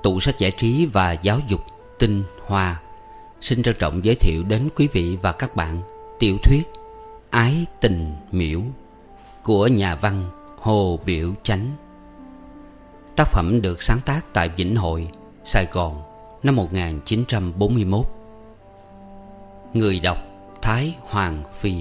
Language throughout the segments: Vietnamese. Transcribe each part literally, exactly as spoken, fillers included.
Tủ sách giải trí và giáo dục Tinh Hoa xin trân trọng giới thiệu đến quý vị và các bạn tiểu thuyết Ái Tình Miễu của nhà văn Hồ Biểu Chánh. Tác phẩm được sáng tác tại Vĩnh Hội, Sài Gòn năm một nghìn chín trăm bốn mươi mốt. Người đọc Thái Hoàng Phi.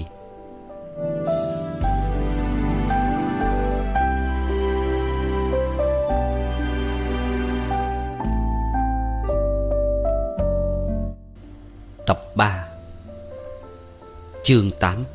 Tập ba. Chương tám.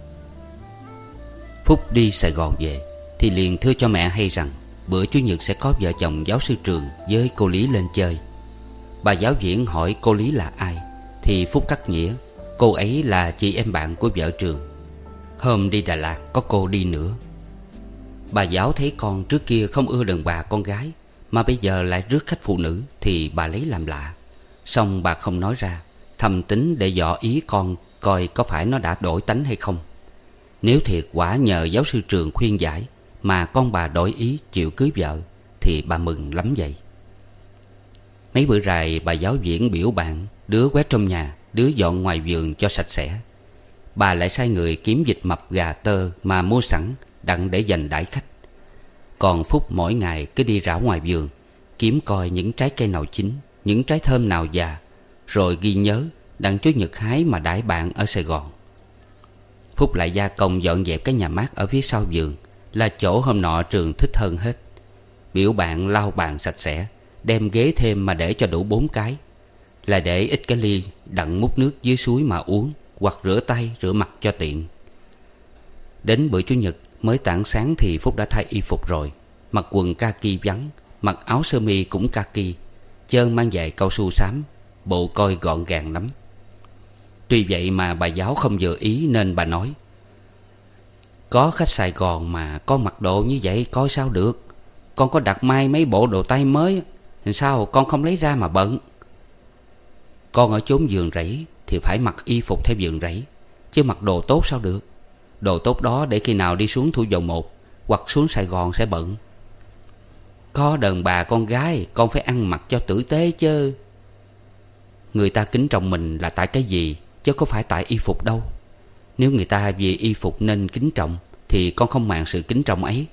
Phúc đi Sài Gòn về thì liền thưa cho mẹ hay rằng bữa Chủ nhật sẽ có vợ chồng giáo sư Trường với cô Lý lên chơi. Bà giáo viên hỏi cô Lý là ai thì Phúc cắt nghĩa cô ấy là chị em bạn của vợ Trường. Hôm đi Đà Lạt có cô đi nữa. Bà giáo thấy con trước kia không ưa đàn bà con gái, mà bây giờ lại rước khách phụ nữ, thì bà lấy làm lạ. Xong bà không nói ra, thầm tính để dò ý con coi có phải nó đã đổi tánh hay không. Nếu thiệt quả nhờ giáo sư Trường khuyên giải mà con bà đổi ý chịu cưới vợ thì bà mừng lắm vậy. Mấy bữa rày bà giáo viên biểu bạn, đứa quét trong nhà, đứa dọn ngoài vườn cho sạch sẽ. Bà lại sai người kiếm vịt mập gà tơ mà mua sẵn đặng để dành đãi khách. Còn Phúc mỗi ngày cứ đi rảo ngoài vườn, kiếm coi những trái cây nào chín, những trái thơm nào già, rồi ghi nhớ đặng Chủ nhật hái mà đãi bạn ở Sài Gòn. Phúc lại gia công dọn dẹp cái nhà mát ở phía sau vườn, là chỗ hôm nọ Trường thích hơn hết. Biểu bạn lau bàn sạch sẽ, đem ghế thêm mà để cho đủ bốn cái, là để ít cái ly đặng múc nước dưới suối mà uống, hoặc rửa tay rửa mặt cho tiện. Đến bữa Chủ nhật mới tảng sáng thì Phúc đã thay y phục rồi, mặc quần kaki vắng, mặc áo sơ mi cũng kaki, chân mang giày cao su xám, bộ coi gọn gàng lắm. Tuy vậy mà bà giáo không vừa ý nên bà nói: có khách Sài Gòn mà con mặc đồ như vậy coi sao được. Con có đặt may mấy bộ đồ tay mới, sao con không lấy ra mà bận. Con ở chốn vườn rẫy thì phải mặc y phục theo vườn rẫy, chứ mặc đồ tốt sao được. Đồ tốt đó để khi nào đi xuống Thủ Dầu Một hoặc xuống Sài Gòn sẽ bận. Có đàn bà con gái con phải ăn mặc cho tử tế chứ. Người ta kính trọng mình là tại cái gì, chứ có phải tại y phục đâu. Nếu người ta vì y phục nên kính trọng thì con không màng sự kính trọng ấy.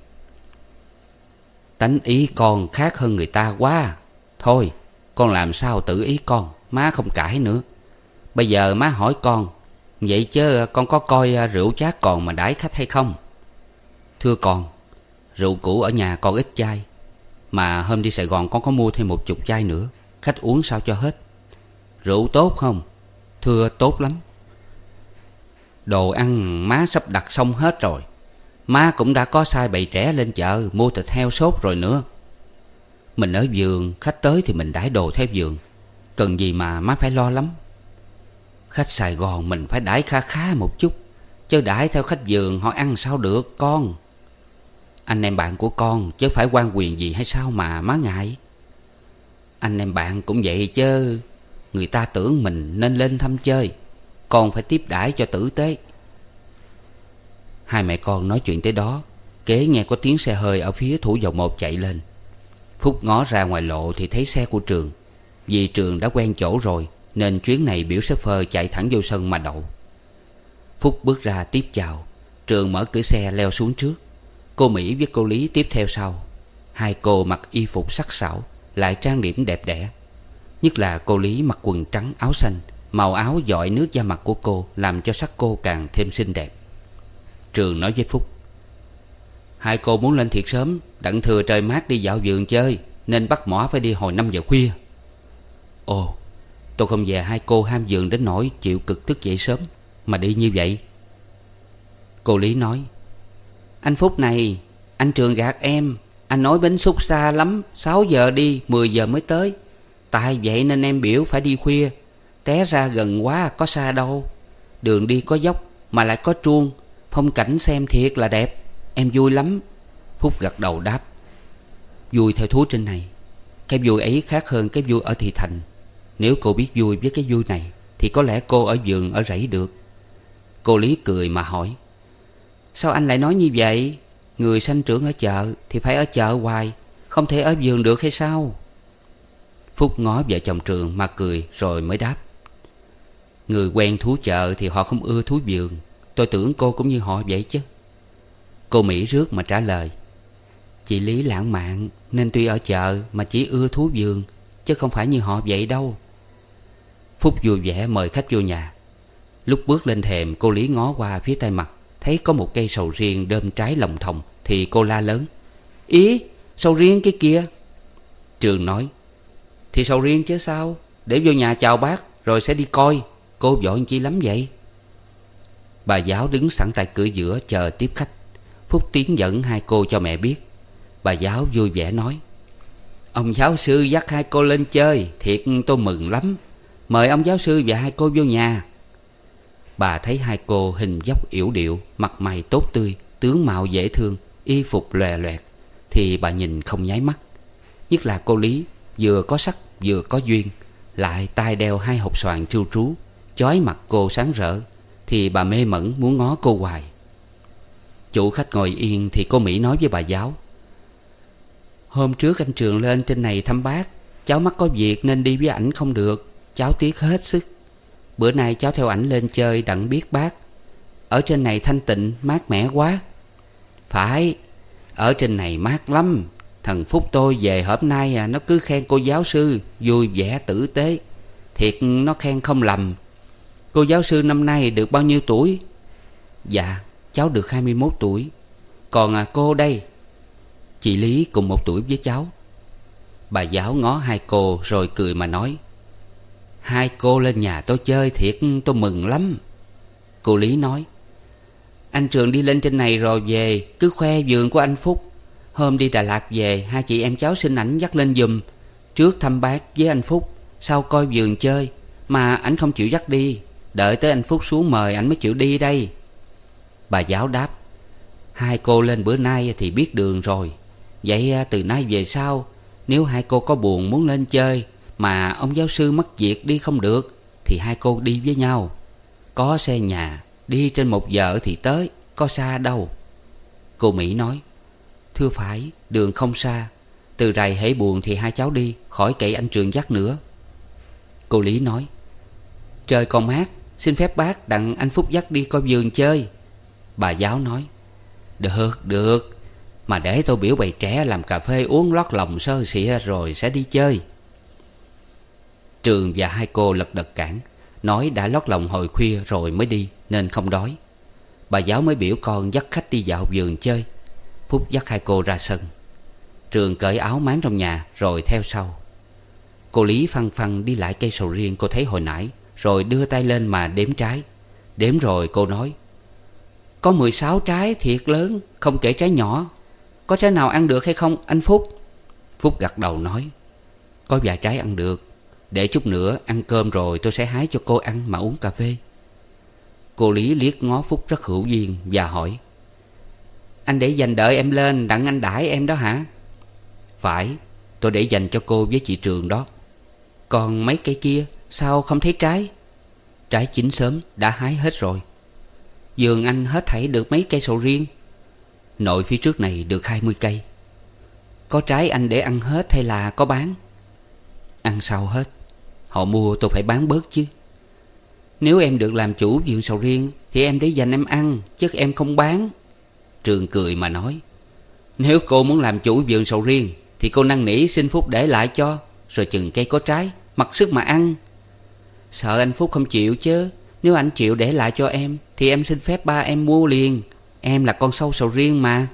Tánh ý con khác hơn người ta quá. Thôi con làm sao tự ý con, má không cãi nữa. Bây giờ má hỏi con, vậy chứ con có coi rượu chát còn mà đãi khách hay không? Thưa con, rượu cũ ở nhà còn ít chai, mà hôm đi Sài Gòn con có mua thêm một chục chai nữa, khách uống sao cho hết. Rượu tốt không? Thưa tốt lắm. Đồ ăn má sắp đặt xong hết rồi. Má cũng đã có sai bầy trẻ lên chợ mua thịt heo sốt rồi nữa. Mình ở vườn, khách tới thì mình đãi đồ theo vườn, cần gì mà má phải lo lắm. Khách Sài Gòn mình phải đãi khá khá một chút, chứ đãi theo khách vườn họ ăn sao được con. Anh em bạn của con chứ phải quan quyền gì hay sao mà má ngại. Anh em bạn cũng vậy chứ, người ta tưởng mình nên lên thăm chơi, con phải tiếp đãi cho tử tế. Hai mẹ con nói chuyện tới đó, kế nghe có tiếng xe hơi ở phía Thủ Dầu Một chạy lên. Phúc ngó ra ngoài lộ thì thấy xe của Trường. Vì Trường đã quen chỗ rồi nên chuyến này biểu shopper chạy thẳng vô sân mà đậu. Phúc bước ra tiếp chào. Trường mở cửa xe leo xuống trước. Cô Mỹ với cô Lý tiếp theo sau. Hai cô mặc y phục sắc sảo, lại trang điểm đẹp đẽ. Nhất là cô Lý mặc quần trắng áo xanh, màu áo dọi nước da mặt của cô làm cho sắc cô càng thêm xinh đẹp. Trường nói với Phúc: hai cô muốn lên thiệt sớm đặng thừa trời mát đi dạo vườn chơi, nên bắt mỏ phải đi hồi năm giờ khuya. Ồ, tôi không về hai cô ham vườn đến nỗi chịu cực thức dậy sớm mà đi như vậy. Cô Lý nói: anh Phúc này, anh Trường gạt em. Anh nói bến xúc xa lắm, sáu giờ đi, mười giờ mới tới. Tại vậy nên em biểu phải đi khuya. Té ra gần quá có xa đâu. Đường đi có dốc mà lại có truông, phong cảnh xem thiệt là đẹp. Em vui lắm. Phúc gật đầu đáp: vui theo thú trên này. Cái vui ấy khác hơn cái vui ở thị thành. Nếu cô biết vui với cái vui này thì có lẽ cô ở vườn ở rẫy được. Cô Lý cười mà hỏi: sao anh lại nói như vậy? Người sanh trưởng ở chợ thì phải ở chợ hoài, không thể ở vườn được hay sao? Phúc ngó vợ chồng Trường mà cười rồi mới đáp: Người quen thú chợ thì họ không ưa thú vườn. Tôi tưởng cô cũng như họ vậy chứ. Cô Mỹ rước mà trả lời: Chị Lý lãng mạn nên tuy ở chợ mà chỉ ưa thú vườn, chứ không phải như họ vậy đâu. Phúc vui vẻ mời khách vô nhà. Lúc bước lên thềm, cô Lý ngó qua phía tay mặt, thấy có một cây sầu riêng đơm trái lồng thòng, thì cô la lớn: Ý, sầu riêng cái kia. Trường nói: Thì sầu riêng chứ sao, để vô nhà chào bác rồi sẽ đi coi. Cô vội chi lắm vậy? Bà giáo đứng sẵn tại cửa giữa chờ tiếp khách. Phúc tiến dẫn hai cô cho mẹ biết. Bà giáo vui vẻ nói: Ông giáo sư dắt hai cô lên chơi, thiệt tôi mừng lắm. Mời ông giáo sư và hai cô vô nhà. Bà thấy hai cô hình dốc yểu điệu, mặt mày tốt tươi, tướng mạo dễ thương, y phục lòe loẹt, thì bà nhìn không nháy mắt. Nhất là cô Lý, vừa có sắc vừa có duyên, lại tai đeo hai hộp xoàn trưu trú, chói mặt cô sáng rỡ, thì bà mê mẩn muốn ngó cô hoài. Chủ khách ngồi yên thì cô Mỹ nói với bà giáo: Hôm trước anh Trường lên trên này thăm bác, cháu mắc có việc nên đi với ảnh không được. Cháu tiếc hết sức. Bữa nay cháu theo ảnh lên chơi đặng biết bác. Ở trên này thanh tịnh mát mẻ quá. Phải, ở trên này mát lắm. Thằng Phúc tôi về hôm nay à, nó cứ khen cô giáo sư vui vẻ tử tế. Thiệt nó khen không lầm. Cô giáo sư năm nay được bao nhiêu tuổi? Dạ, cháu được hai mươi mốt tuổi. Còn à, cô đây? Chị Lý cùng một tuổi với cháu. Bà giáo ngó hai cô rồi cười mà nói: Hai cô lên nhà tôi chơi thiệt tôi mừng lắm. Cô Lý nói: Anh Trường đi lên trên này rồi về cứ khoe vườn của anh Phúc. Hôm đi Đà Lạt về, hai chị em cháu xin ảnh dắt lên giùm. Trước thăm bác với anh Phúc, sau coi vườn chơi. Mà ảnh không chịu dắt đi. Đợi tới anh Phúc xuống mời ảnh mới chịu đi đây. Bà giáo đáp: Hai cô lên bữa nay thì biết đường rồi. Vậy từ nay về sau, nếu hai cô có buồn muốn lên chơi mà ông giáo sư mất việc đi không được, thì hai cô đi với nhau. Có xe nhà, đi trên một giờ thì tới, có xa đâu. Cô Mỹ nói: Thưa phải, đường không xa. Từ rày hễ buồn thì hai cháu đi, khỏi cậy anh Trường dắt nữa. Cô Lý nói: Trời còn mát, xin phép bác đặng anh Phúc dắt đi coi vườn chơi. Bà giáo nói: Được, được. Mà để tôi biểu bầy trẻ làm cà phê uống lót lòng sơ xịa rồi sẽ đi chơi. Trường và hai cô lật đật cản, nói đã lót lòng hồi khuya rồi mới đi nên không đói. Bà giáo mới biểu con dắt khách đi dạo vườn chơi. Phúc dắt hai cô ra sân. Trường cởi áo máng trong nhà rồi theo sau. Cô Lý phăng phăng đi lại cây sầu riêng cô thấy hồi nãy, rồi đưa tay lên mà đếm trái. Đếm rồi cô nói: Có mười sáu trái thiệt lớn, không kể trái nhỏ. Có trái nào ăn được hay không anh Phúc? Phúc gật đầu nói: Có vài trái ăn được. Để chút nữa ăn cơm rồi tôi sẽ hái cho cô ăn mà uống cà phê. Cô Lý liếc ngó Phúc rất hữu duyên và hỏi: Anh để dành đợi em lên đặng anh đãi em đó hả? Phải, tôi để dành cho cô với chị Trường đó. Còn mấy cây kia sao không thấy trái? Trái chín sớm đã hái hết rồi. Vườn anh hết thảy được mấy cây sầu riêng? Nội phía trước này được hai mươi cây. Có trái anh để ăn hết hay là có bán? Ăn sau hết. Họ mua tôi phải bán bớt chứ. Nếu em được làm chủ vườn sầu riêng thì em để dành em ăn, chứ em không bán. Trường cười mà nói: Nếu cô muốn làm chủ vườn sầu riêng thì cô năn nỉ xin Phúc để lại cho, rồi chừng cây có trái mặc sức mà ăn. Sợ anh Phúc không chịu chứ. Nếu anh chịu để lại cho em thì em xin phép ba em mua liền. Em là con sâu sầu riêng mà.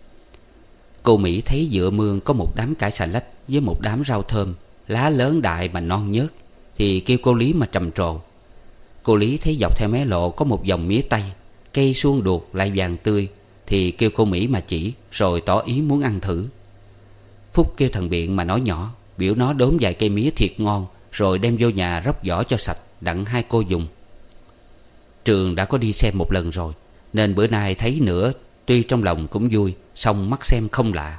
Cô Mỹ thấy dựa mương có một đám cải xà lách với một đám rau thơm, lá lớn đại mà non nhớt, thì kêu cô Lý mà trầm trồ. Cô Lý thấy dọc theo mé lộ có một dòng mía tây, cây suông đuột lại vàng tươi, thì kêu cô Mỹ mà chỉ, rồi tỏ ý muốn ăn thử. Phúc kêu thằng Biện mà nói nhỏ, biểu nó đốn vài cây mía thiệt ngon, rồi đem vô nhà róc vỏ cho sạch đặng hai cô dùng. Trường đã có đi xem một lần rồi, nên bữa nay thấy nữa, tuy trong lòng cũng vui, song mắt xem không lạ.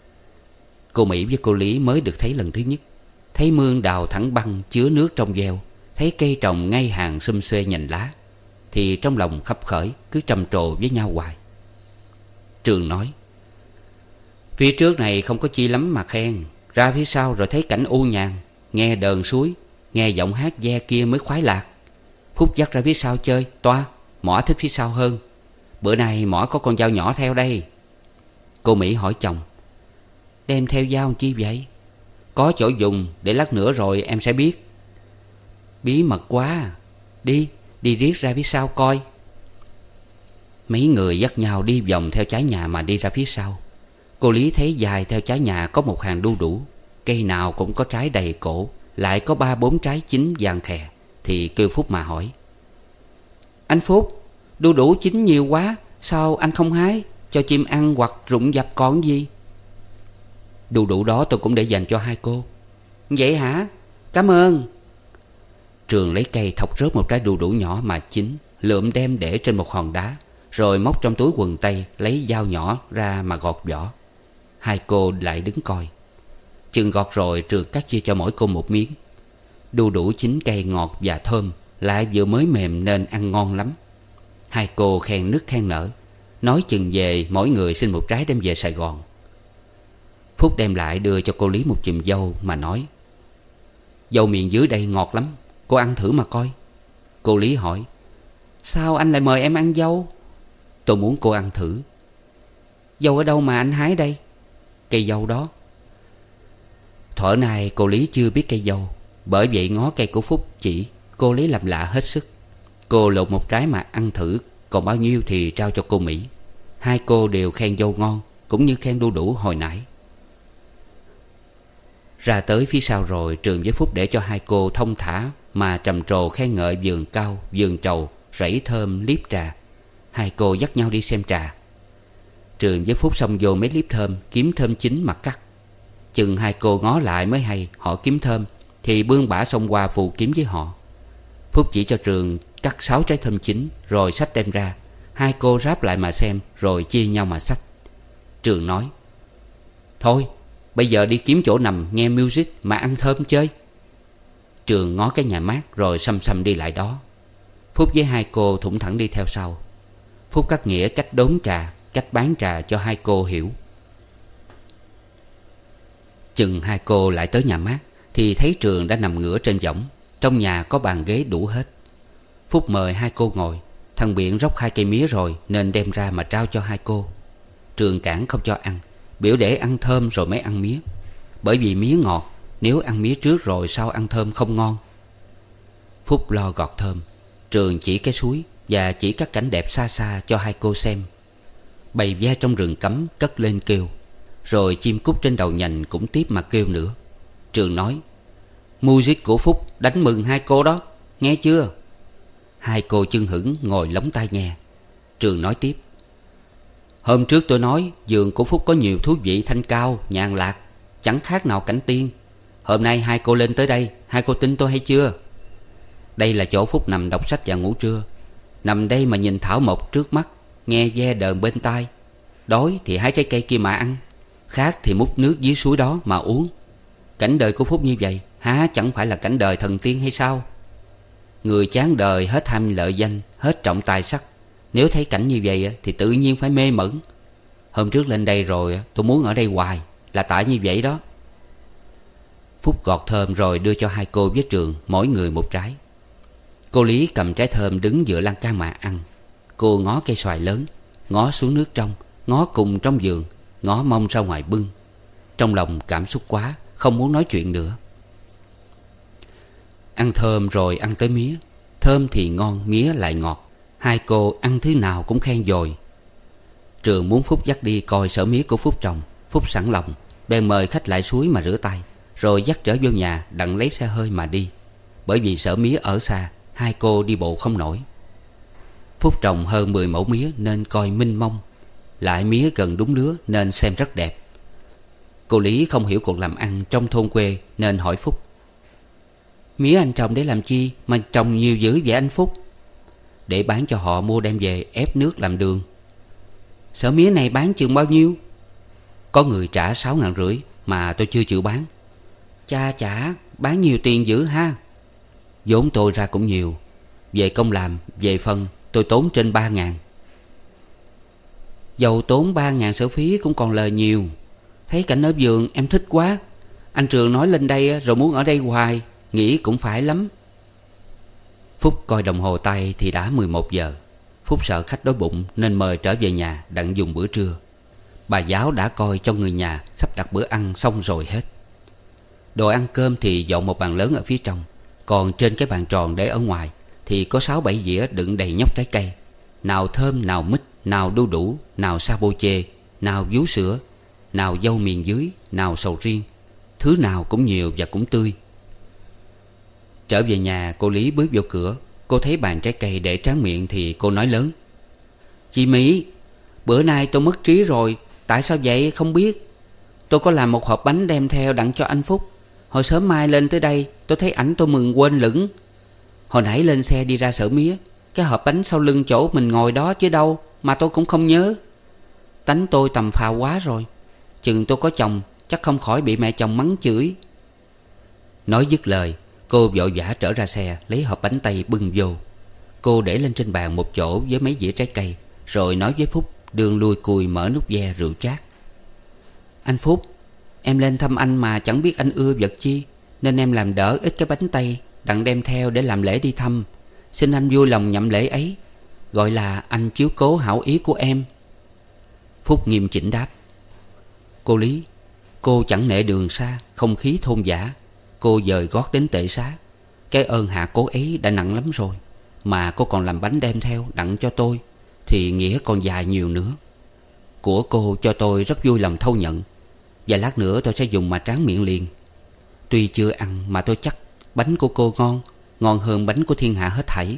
Cô Mỹ với cô Lý mới được thấy lần thứ nhất. Thấy mương đào thẳng băng chứa nước trong veo, thấy cây trồng ngay hàng xum xuê nhành lá, thì trong lòng khấp khởi, cứ trầm trồ với nhau hoài. Trường nói: Phía trước này không có chi lắm mà khen. Ra phía sau rồi thấy cảnh u nhàn. nghe đờn suối, nghe giọng hát ve kia mới khoái lạc. Phúc dắt ra phía sau chơi. Toa, Mỏ thích phía sau hơn. Bữa nay Mỏ có con dao nhỏ theo đây. Cô Mỹ hỏi chồng: Đem theo dao chi vậy? Có chỗ dùng, để lát nữa rồi em sẽ biết. Bí mật quá. Đi, đi riết ra phía sau coi. Mấy người dắt nhau đi vòng theo trái nhà mà đi ra phía sau. Cô Lý thấy dài theo trái nhà có một hàng đu đủ. Cây nào cũng có trái đầy cổ, lại có ba bốn trái chín vàng khè. Thì kêu Phúc mà hỏi: Anh Phúc, đu đủ chín nhiều quá, sao anh không hái cho chim ăn hoặc rụng dập còn gì? Đu đủ đó tôi cũng để dành cho hai cô. Vậy hả? Cảm ơn. Trường lấy cây thọc rớt một trái đu đủ nhỏ mà chín, lượm đem để trên một hòn đá, rồi móc trong túi quần tây lấy dao nhỏ ra mà gọt vỏ. Hai cô lại đứng coi. Chừng gọt rồi Trường cắt chia cho mỗi cô một miếng. Đu đủ chín cây ngọt và thơm, lại vừa mới mềm nên ăn ngon lắm. Hai cô khen nức khen nở, nói chừng về mỗi người xin một trái đem về Sài Gòn. Phúc đem lại đưa cho cô Lý một chùm dâu mà nói: Dâu miền dưới đây ngọt lắm, cô ăn thử mà coi. Cô Lý hỏi: Sao anh lại mời em ăn dâu? Tôi muốn cô ăn thử. Dâu ở đâu mà anh hái đây? Cây dâu đó. Thuở này cô Lý chưa biết cây dâu, bởi vậy ngó cây của Phúc chỉ, cô Lý làm lạ hết sức. Cô lột một trái mà ăn thử, còn bao nhiêu thì trao cho cô Mỹ. Hai cô đều khen dâu ngon, cũng như khen đu đủ hồi nãy. Ra tới phía sau rồi, Trường với Phúc để cho hai cô thông thả mà trầm trồ khen ngợi vườn cao, vườn trầu, rẫy thơm, liếp trà. Hai cô dắt nhau đi xem trà. Trường với Phúc xông vô mấy liếp thơm, kiếm thơm chín mà cắt. Chừng hai cô ngó lại mới hay họ kiếm thơm, thì bươn bả xông qua phụ kiếm với họ. Phúc chỉ cho Trường cắt sáu trái thơm chín, rồi xách đem ra. Hai cô ráp lại mà xem, rồi chia nhau mà xách. Trường nói: Thôi, bây giờ đi kiếm chỗ nằm nghe music mà ăn thơm chơi. Trường ngó cái nhà mát rồi xăm xăm đi lại đó. Phúc với hai cô thủng thẳng đi theo sau. Phúc cắt nghĩa cách đốn trà, cách bán trà cho hai cô hiểu. Chừng hai cô lại tới nhà mát thì thấy Trường đã nằm ngửa trên võng. Trong nhà có bàn ghế đủ hết. Phúc mời hai cô ngồi. Thằng Biện róc hai cây mía rồi nên đem ra mà trao cho hai cô. Trường cản không cho ăn, biểu để ăn thơm rồi mới ăn mía. Bởi vì mía ngọt, nếu ăn mía trước rồi sau ăn thơm không ngon. Phúc lo gọt thơm, Trường chỉ cái suối và chỉ các cảnh đẹp xa xa cho hai cô xem. Bầy ve trong rừng cấm cất lên kêu, rồi chim cút trên đầu nhành cũng tiếp mà kêu nữa. Trường nói: Music của Phúc đánh mừng hai cô đó, nghe chưa? Hai cô chưng hửng ngồi lóng tai nghe. Trường nói tiếp: Hôm trước tôi nói vườn của Phúc có nhiều thú vị thanh cao, nhàn lạc, chẳng khác nào cảnh tiên. Hôm nay hai cô lên tới đây, hai cô tin tôi hay chưa? Đây là chỗ Phúc nằm đọc sách và ngủ trưa. Nằm đây mà nhìn thảo mộc trước mắt, nghe ve đờn bên tai. Đói thì hái trái cây kia mà ăn, khát thì múc nước dưới suối đó mà uống. Cảnh đời của Phúc như vậy, há chẳng phải là cảnh đời thần tiên hay sao? Người chán đời hết tham lợi danh, hết trọng tài sắc, nếu thấy cảnh như vậy thì tự nhiên phải mê mẩn. Hôm trước lên đây rồi tôi muốn ở đây hoài, là tại như vậy đó. Phúc gọt thơm rồi đưa cho hai cô với Trường mỗi người một trái. Cô Lý cầm trái thơm đứng giữa lan can mà ăn. Cô ngó cây xoài lớn, ngó xuống nước trong, ngó cùng trong vườn, ngó mông ra ngoài bưng. Trong lòng cảm xúc quá, không muốn nói chuyện nữa. Ăn thơm rồi ăn tới mía. Thơm thì ngon, mía lại ngọt. Hai cô ăn thứ nào cũng khen dồi. Trường muốn Phúc dắt đi coi sở mía của Phúc trồng. Phúc sẵn lòng, bèn mời khách lại suối mà rửa tay, rồi dắt trở vô nhà đặng lấy xe hơi mà đi. Bởi vì sở mía ở xa, hai cô đi bộ không nổi. Phúc trồng hơn mười mẫu mía nên coi minh mông, lại mía gần đúng lứa nên xem rất đẹp. Cô Lý không hiểu cuộc làm ăn trong thôn quê nên hỏi Phúc: Mía anh trồng để làm chi mà trồng nhiều dữ vậy anh Phúc? Để bán cho họ mua đem về ép nước làm đường. Sở mía này bán chừng bao nhiêu? Có người trả sáu ngàn rưỡi mà tôi chưa chịu bán. Cha chả, bán nhiều tiền dữ ha. Vốn tôi ra cũng nhiều. Về công làm, về phân tôi tốn trên ba ngàn. Dầu tốn ba ngàn sở phí cũng còn lời nhiều. Thấy cảnh ở vườn em thích quá. Anh Trường nói lên đây rồi muốn ở đây hoài, nghĩ cũng phải lắm. Phúc coi đồng hồ tay thì đã mười một giờ. Phúc sợ khách đói bụng nên mời trở về nhà đặng dùng bữa trưa. Bà giáo đã coi cho người nhà sắp đặt bữa ăn xong rồi hết. Đồ ăn cơm thì dọn một bàn lớn ở phía trong. Còn trên cái bàn tròn để ở ngoài thì có sáu bảy dĩa đựng đầy nhóc trái cây. Nào thơm, nào mít, nào đu đủ, nào sa bô chê, nào vú sữa, nào dâu miền dưới, nào sầu riêng. Thứ nào cũng nhiều và cũng tươi. Trở về nhà, cô Lý bước vô cửa. Cô thấy bàn trái cây để tráng miệng thì cô nói lớn: Chị Mỹ, bữa nay tôi mất trí rồi. Tại sao vậy không biết. Tôi có làm một hộp bánh đem theo đặng cho anh Phúc. Hồi sớm mai lên tới đây tôi thấy ảnh tôi mừng quên lửng. Hồi nãy lên xe đi ra Sở Mía, cái hộp bánh sau lưng chỗ mình ngồi đó chứ đâu mà tôi cũng không nhớ. Tánh tôi tầm phào quá rồi. Chừng tôi có chồng chắc không khỏi bị mẹ chồng mắng chửi. Nói dứt lời, cô vội vã trở ra xe lấy hộp bánh tây bưng vô. Cô để lên trên bàn một chỗ với mấy dĩa trái cây, rồi nói với Phúc đường lui cùi mở nút ve rượu trát: Anh Phúc, em lên thăm anh mà chẳng biết anh ưa vật chi, nên em làm đỡ ít cái bánh tây đặng đem theo để làm lễ đi thăm. Xin anh vui lòng nhậm lễ ấy, gọi là anh chiếu cố hảo ý của em. Phúc nghiêm chỉnh đáp: Cô Lý, cô chẳng nể đường xa, không khí thôn dã. Cô dời gót đến Tệ Xá. Cái ơn hạ cố ấy đã nặng lắm rồi, mà cô còn làm bánh đem theo đặng cho tôi thì nghĩa còn dài nhiều nữa. Của cô cho tôi rất vui lòng thâu nhận, và lát nữa tôi sẽ dùng mà tráng miệng liền. Tuy chưa ăn mà tôi chắc bánh của cô ngon, ngon hơn bánh của thiên hạ hết thảy.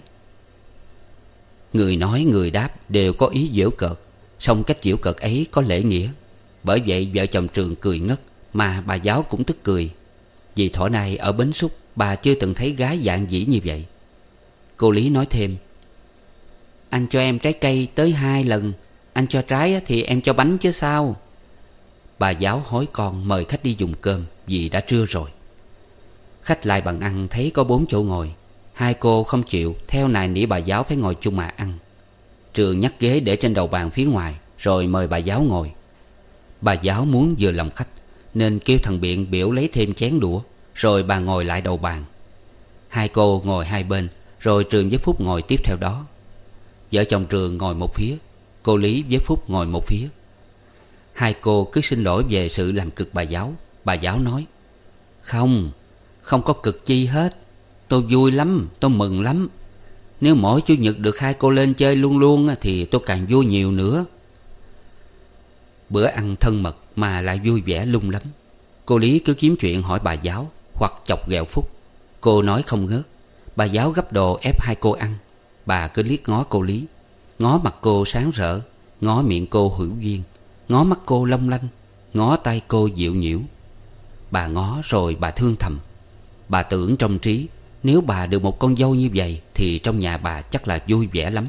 Người nói người đáp đều có ý giễu cợt, song cách giễu cợt ấy có lễ nghĩa. Bởi vậy vợ chồng Trường cười ngất, mà bà giáo cũng tức cười. Vì thổi nay ở Bến Xúc bà chưa từng thấy gái dạng dĩ như vậy. Cô Lý nói thêm: Anh cho em trái cây tới hai lần. Anh cho trái thì em cho bánh chứ sao. Bà giáo hối con mời khách đi dùng cơm vì đã trưa rồi. Khách lại bằng ăn thấy có bốn chỗ ngồi. Hai cô không chịu, theo nài nỉ bà giáo phải ngồi chung mà ăn. Trường nhắc ghế để trên đầu bàn phía ngoài, rồi mời bà giáo ngồi. Bà giáo muốn vừa lòng khách nên kêu thằng Biện biểu lấy thêm chén đũa, rồi bà ngồi lại đầu bàn. Hai cô ngồi hai bên, rồi Trường với Phúc ngồi tiếp theo đó. Vợ chồng Trường ngồi một phía, cô Lý với Phúc ngồi một phía. Hai cô cứ xin lỗi về sự làm cực bà giáo. Bà giáo nói: Không, không có cực chi hết. Tôi vui lắm, tôi mừng lắm. Nếu mỗi Chủ nhật được hai cô lên chơi luôn luôn thì tôi càng vui nhiều nữa. Bữa ăn thân mật mà lại vui vẻ lung lắm. Cô Lý cứ kiếm chuyện hỏi bà giáo hoặc chọc ghẹo Phúc. Cô nói không ngớt. Bà giáo gấp đồ ép hai cô ăn. Bà cứ liếc ngó cô Lý, ngó mặt cô sáng rỡ, ngó miệng cô hữu duyên, ngó mắt cô long lanh, ngó tay cô dịu nhiễu. Bà ngó rồi bà thương thầm. Bà tưởng trong trí, nếu bà được một con dâu như vậy thì trong nhà bà chắc là vui vẻ lắm.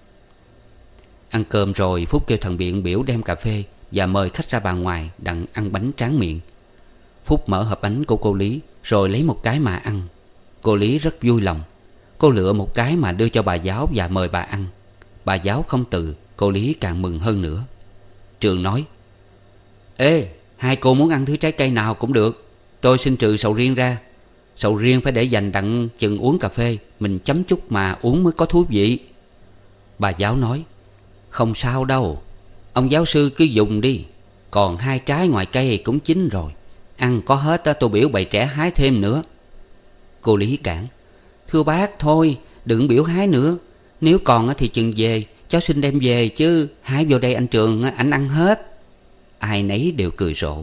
Ăn cơm rồi Phúc kêu thằng Biện biểu đem cà phê và mời khách ra bàn ngoài đặng ăn bánh tráng miệng. Phúc mở hộp bánh của cô Lý rồi lấy một cái mà ăn. Cô Lý rất vui lòng. Cô lựa một cái mà đưa cho bà giáo và mời bà ăn. Bà giáo không từ, cô Lý càng mừng hơn nữa. Trường nói: Ê, hai cô muốn ăn thứ trái cây nào cũng được. Tôi xin trừ sầu riêng ra. Sầu riêng phải để dành đặng chừng uống cà phê, mình chấm chút mà uống mới có thú vị. Bà giáo nói: Không sao đâu, ông giáo sư cứ dùng đi. Còn hai trái ngoài cây cũng chín rồi, ăn có hết tôi biểu bày trẻ hái thêm nữa. Cô Lý cản: Thưa bác, thôi đừng biểu hái nữa. Nếu còn thì chừng về cháu xin đem về, chứ hái vô đây anh Trường ảnh ăn hết. Ai nấy đều cười rộ.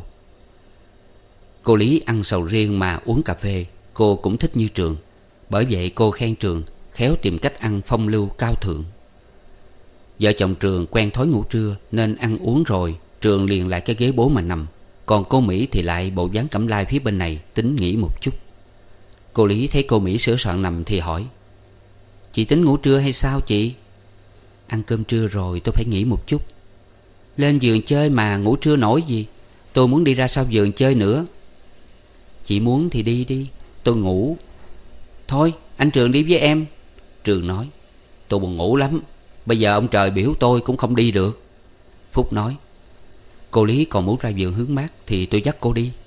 Cô Lý ăn sầu riêng mà uống cà phê, cô cũng thích như Trường. Bởi vậy cô khen Trường khéo tìm cách ăn phong lưu cao thượng. Vợ chồng Trường quen thói ngủ trưa nên ăn uống rồi Trường liền lại cái ghế bố mà nằm. Còn cô Mỹ thì lại bộ dáng cẩm lai phía bên này, tính nghỉ một chút. Cô Lý thấy cô Mỹ sửa soạn nằm thì hỏi: Chị tính ngủ trưa hay sao chị? Ăn cơm trưa rồi tôi phải nghỉ một chút. Lên vườn chơi mà ngủ trưa nổi gì. Tôi muốn đi ra sau vườn chơi nữa. Chị muốn thì đi đi, tôi ngủ. Thôi anh Trường đi với em. Trường nói: Tôi buồn ngủ lắm. Bây giờ ông trời biểu tôi cũng không đi được. Phúc nói: Cô Lý còn muốn ra vườn hứng mát thì tôi dắt cô đi.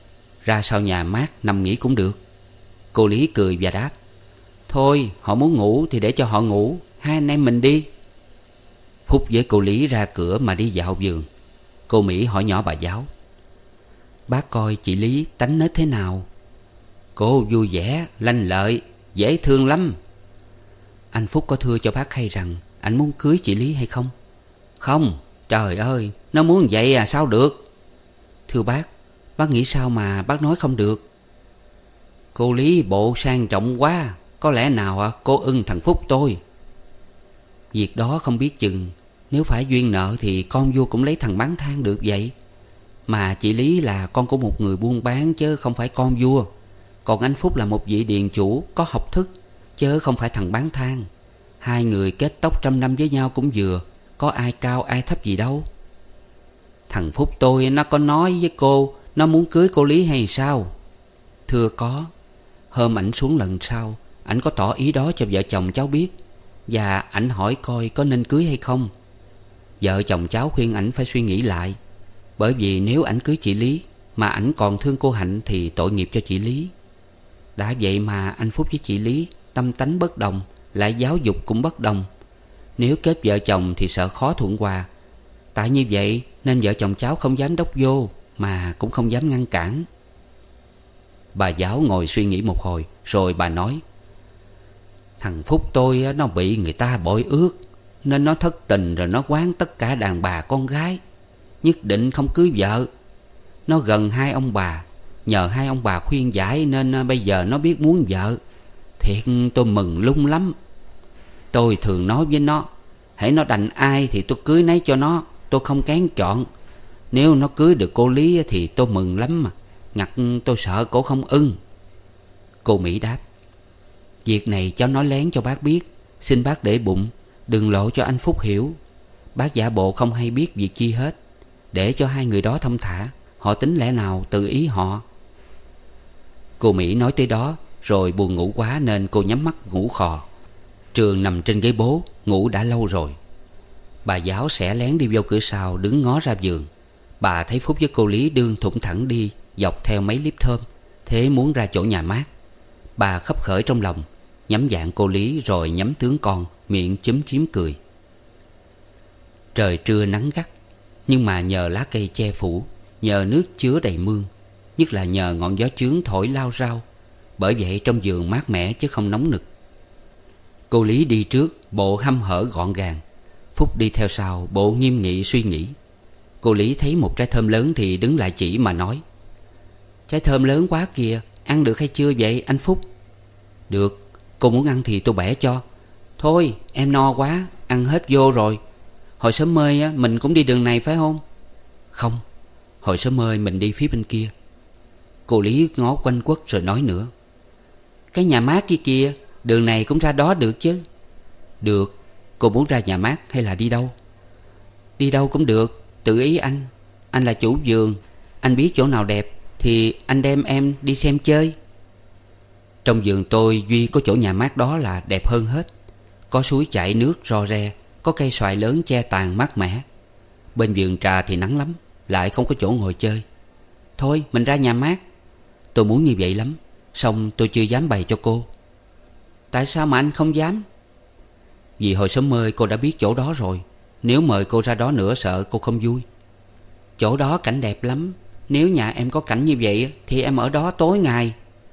Ra sau nhà mát nằm nghỉ cũng được. Cô Lý cười và đáp: Thôi họ muốn ngủ thì để cho họ ngủ, hai anh em mình đi. Phúc với cô Lý ra cửa mà đi dạo vườn. Cô Mỹ hỏi nhỏ bà giáo: Bác coi chị Lý tánh nết thế nào? Cô vui vẻ, lanh lợi, dễ thương lắm. Anh Phúc có thưa cho bác hay rằng anh muốn cưới chị Lý hay không? Không, trời ơi, nó muốn vậy à sao được. Thưa bác, bác nghĩ sao mà bác nói không được? Cô Lý bộ sang trọng quá, có lẽ nào cô ưng thằng Phúc tôi. Việc đó không biết chừng. Nếu phải duyên nợ thì con vua cũng lấy thằng bán than được vậy. Mà chị Lý là con của một người buôn bán chứ không phải con vua. Còn anh Phúc là một vị điền chủ có học thức, chứ không phải thằng bán than. Hai người kết tóc trăm năm với nhau cũng vừa, có ai cao ai thấp gì đâu. Thằng Phúc tôi nó có nói với cô nó muốn cưới cô Lý hay sao? Thưa có. Hôm ảnh xuống lần sau, ảnh có tỏ ý đó cho vợ chồng cháu biết. Và ảnh hỏi coi có nên cưới hay không. Vợ chồng cháu khuyên ảnh phải suy nghĩ lại. Bởi vì nếu ảnh cưới chị Lý mà ảnh còn thương cô Hạnh thì tội nghiệp cho chị Lý. Đã vậy mà anh Phúc với chị Lý tâm tánh bất đồng, lại giáo dục cũng bất đồng. Nếu kết vợ chồng thì sợ khó thuận hòa. Tại như vậy nên vợ chồng cháu không dám đốc vô, mà cũng không dám ngăn cản. Bà giáo ngồi suy nghĩ một hồi, rồi bà nói: Thằng Phúc tôi nó bị người ta bội ước, nên nó thất tình rồi nó quán tất cả đàn bà con gái, nhất định không cưới vợ. Nó gần hai ông bà, nhờ hai ông bà khuyên giải nên bây giờ nó biết muốn vợ. Thiệt tôi mừng lung lắm. Tôi thường nói với nó, hễ nó đành ai thì tôi cưới nấy cho nó, tôi không kén chọn. Nếu nó cưới được cô Lý thì tôi mừng lắm mà. Ngặt tôi sợ cổ không ưng. Cô Mỹ đáp: Việc này cháu nói lén cho bác biết, xin bác để bụng, đừng lộ cho anh Phúc hiểu. Bác giả bộ không hay biết việc chi hết, để cho hai người đó thông thả. Họ tính lẽ nào tự ý họ. Cô Mỹ nói tới đó rồi buồn ngủ quá nên cô nhắm mắt ngủ khò. Trường nằm trên ghế bố, ngủ đã lâu rồi. Bà giáo xẻ lén đi vô cửa sau, đứng ngó ra vườn. Bà thấy Phúc với cô Lý đương thủng thẳng đi dọc theo mấy liếp thơm, thế muốn ra chỗ nhà mát. Bà khấp khởi trong lòng, nhắm dạng cô Lý rồi nhắm tướng con, miệng chúm chím cười. Trời trưa nắng gắt, nhưng mà nhờ lá cây che phủ, nhờ nước chứa đầy mương, nhất là nhờ ngọn gió chướng thổi lao rao, bởi vậy trong vườn mát mẻ chứ không nóng nực. Cô Lý đi trước, bộ hăm hở gọn gàng. Phúc đi theo sau, bộ nghiêm nghị suy nghĩ. Cô Lý thấy một trái thơm lớn thì đứng lại chỉ mà nói: Trái thơm lớn quá kìa, ăn được hay chưa vậy anh Phúc? Được, cô muốn ăn thì tôi bẻ cho. Thôi em no quá, ăn hết vô rồi. Hồi sớm mơi á, mình cũng đi đường này phải không? Không, hồi sớm mơi mình đi phía bên kia. Cô Lý ngó quanh quất rồi nói nữa: Cái nhà mát kia kìa, đường này cũng ra đó được chứ? Được, cô muốn ra nhà mát hay là đi đâu? Đi đâu cũng được, tự ý anh. Anh là chủ vườn, anh biết chỗ nào đẹp thì anh đem em đi xem chơi. Trong vườn tôi duy có chỗ nhà mát đó là đẹp hơn hết. Có suối chảy nước ro re, có cây xoài lớn che tàn mát mẻ. Bên vườn trà thì nắng lắm, lại không có chỗ ngồi chơi. Thôi mình ra nhà mát. Tôi muốn như vậy lắm, song tôi chưa dám bày cho cô. Tại sao mà anh không dám? Vì hồi sớm mơi cô đã biết chỗ đó rồi. Nếu mời cô ra đó nữa sợ cô không vui. Chỗ đó cảnh đẹp lắm. Nếu nhà em có cảnh như vậy thì em ở đó tối ngày.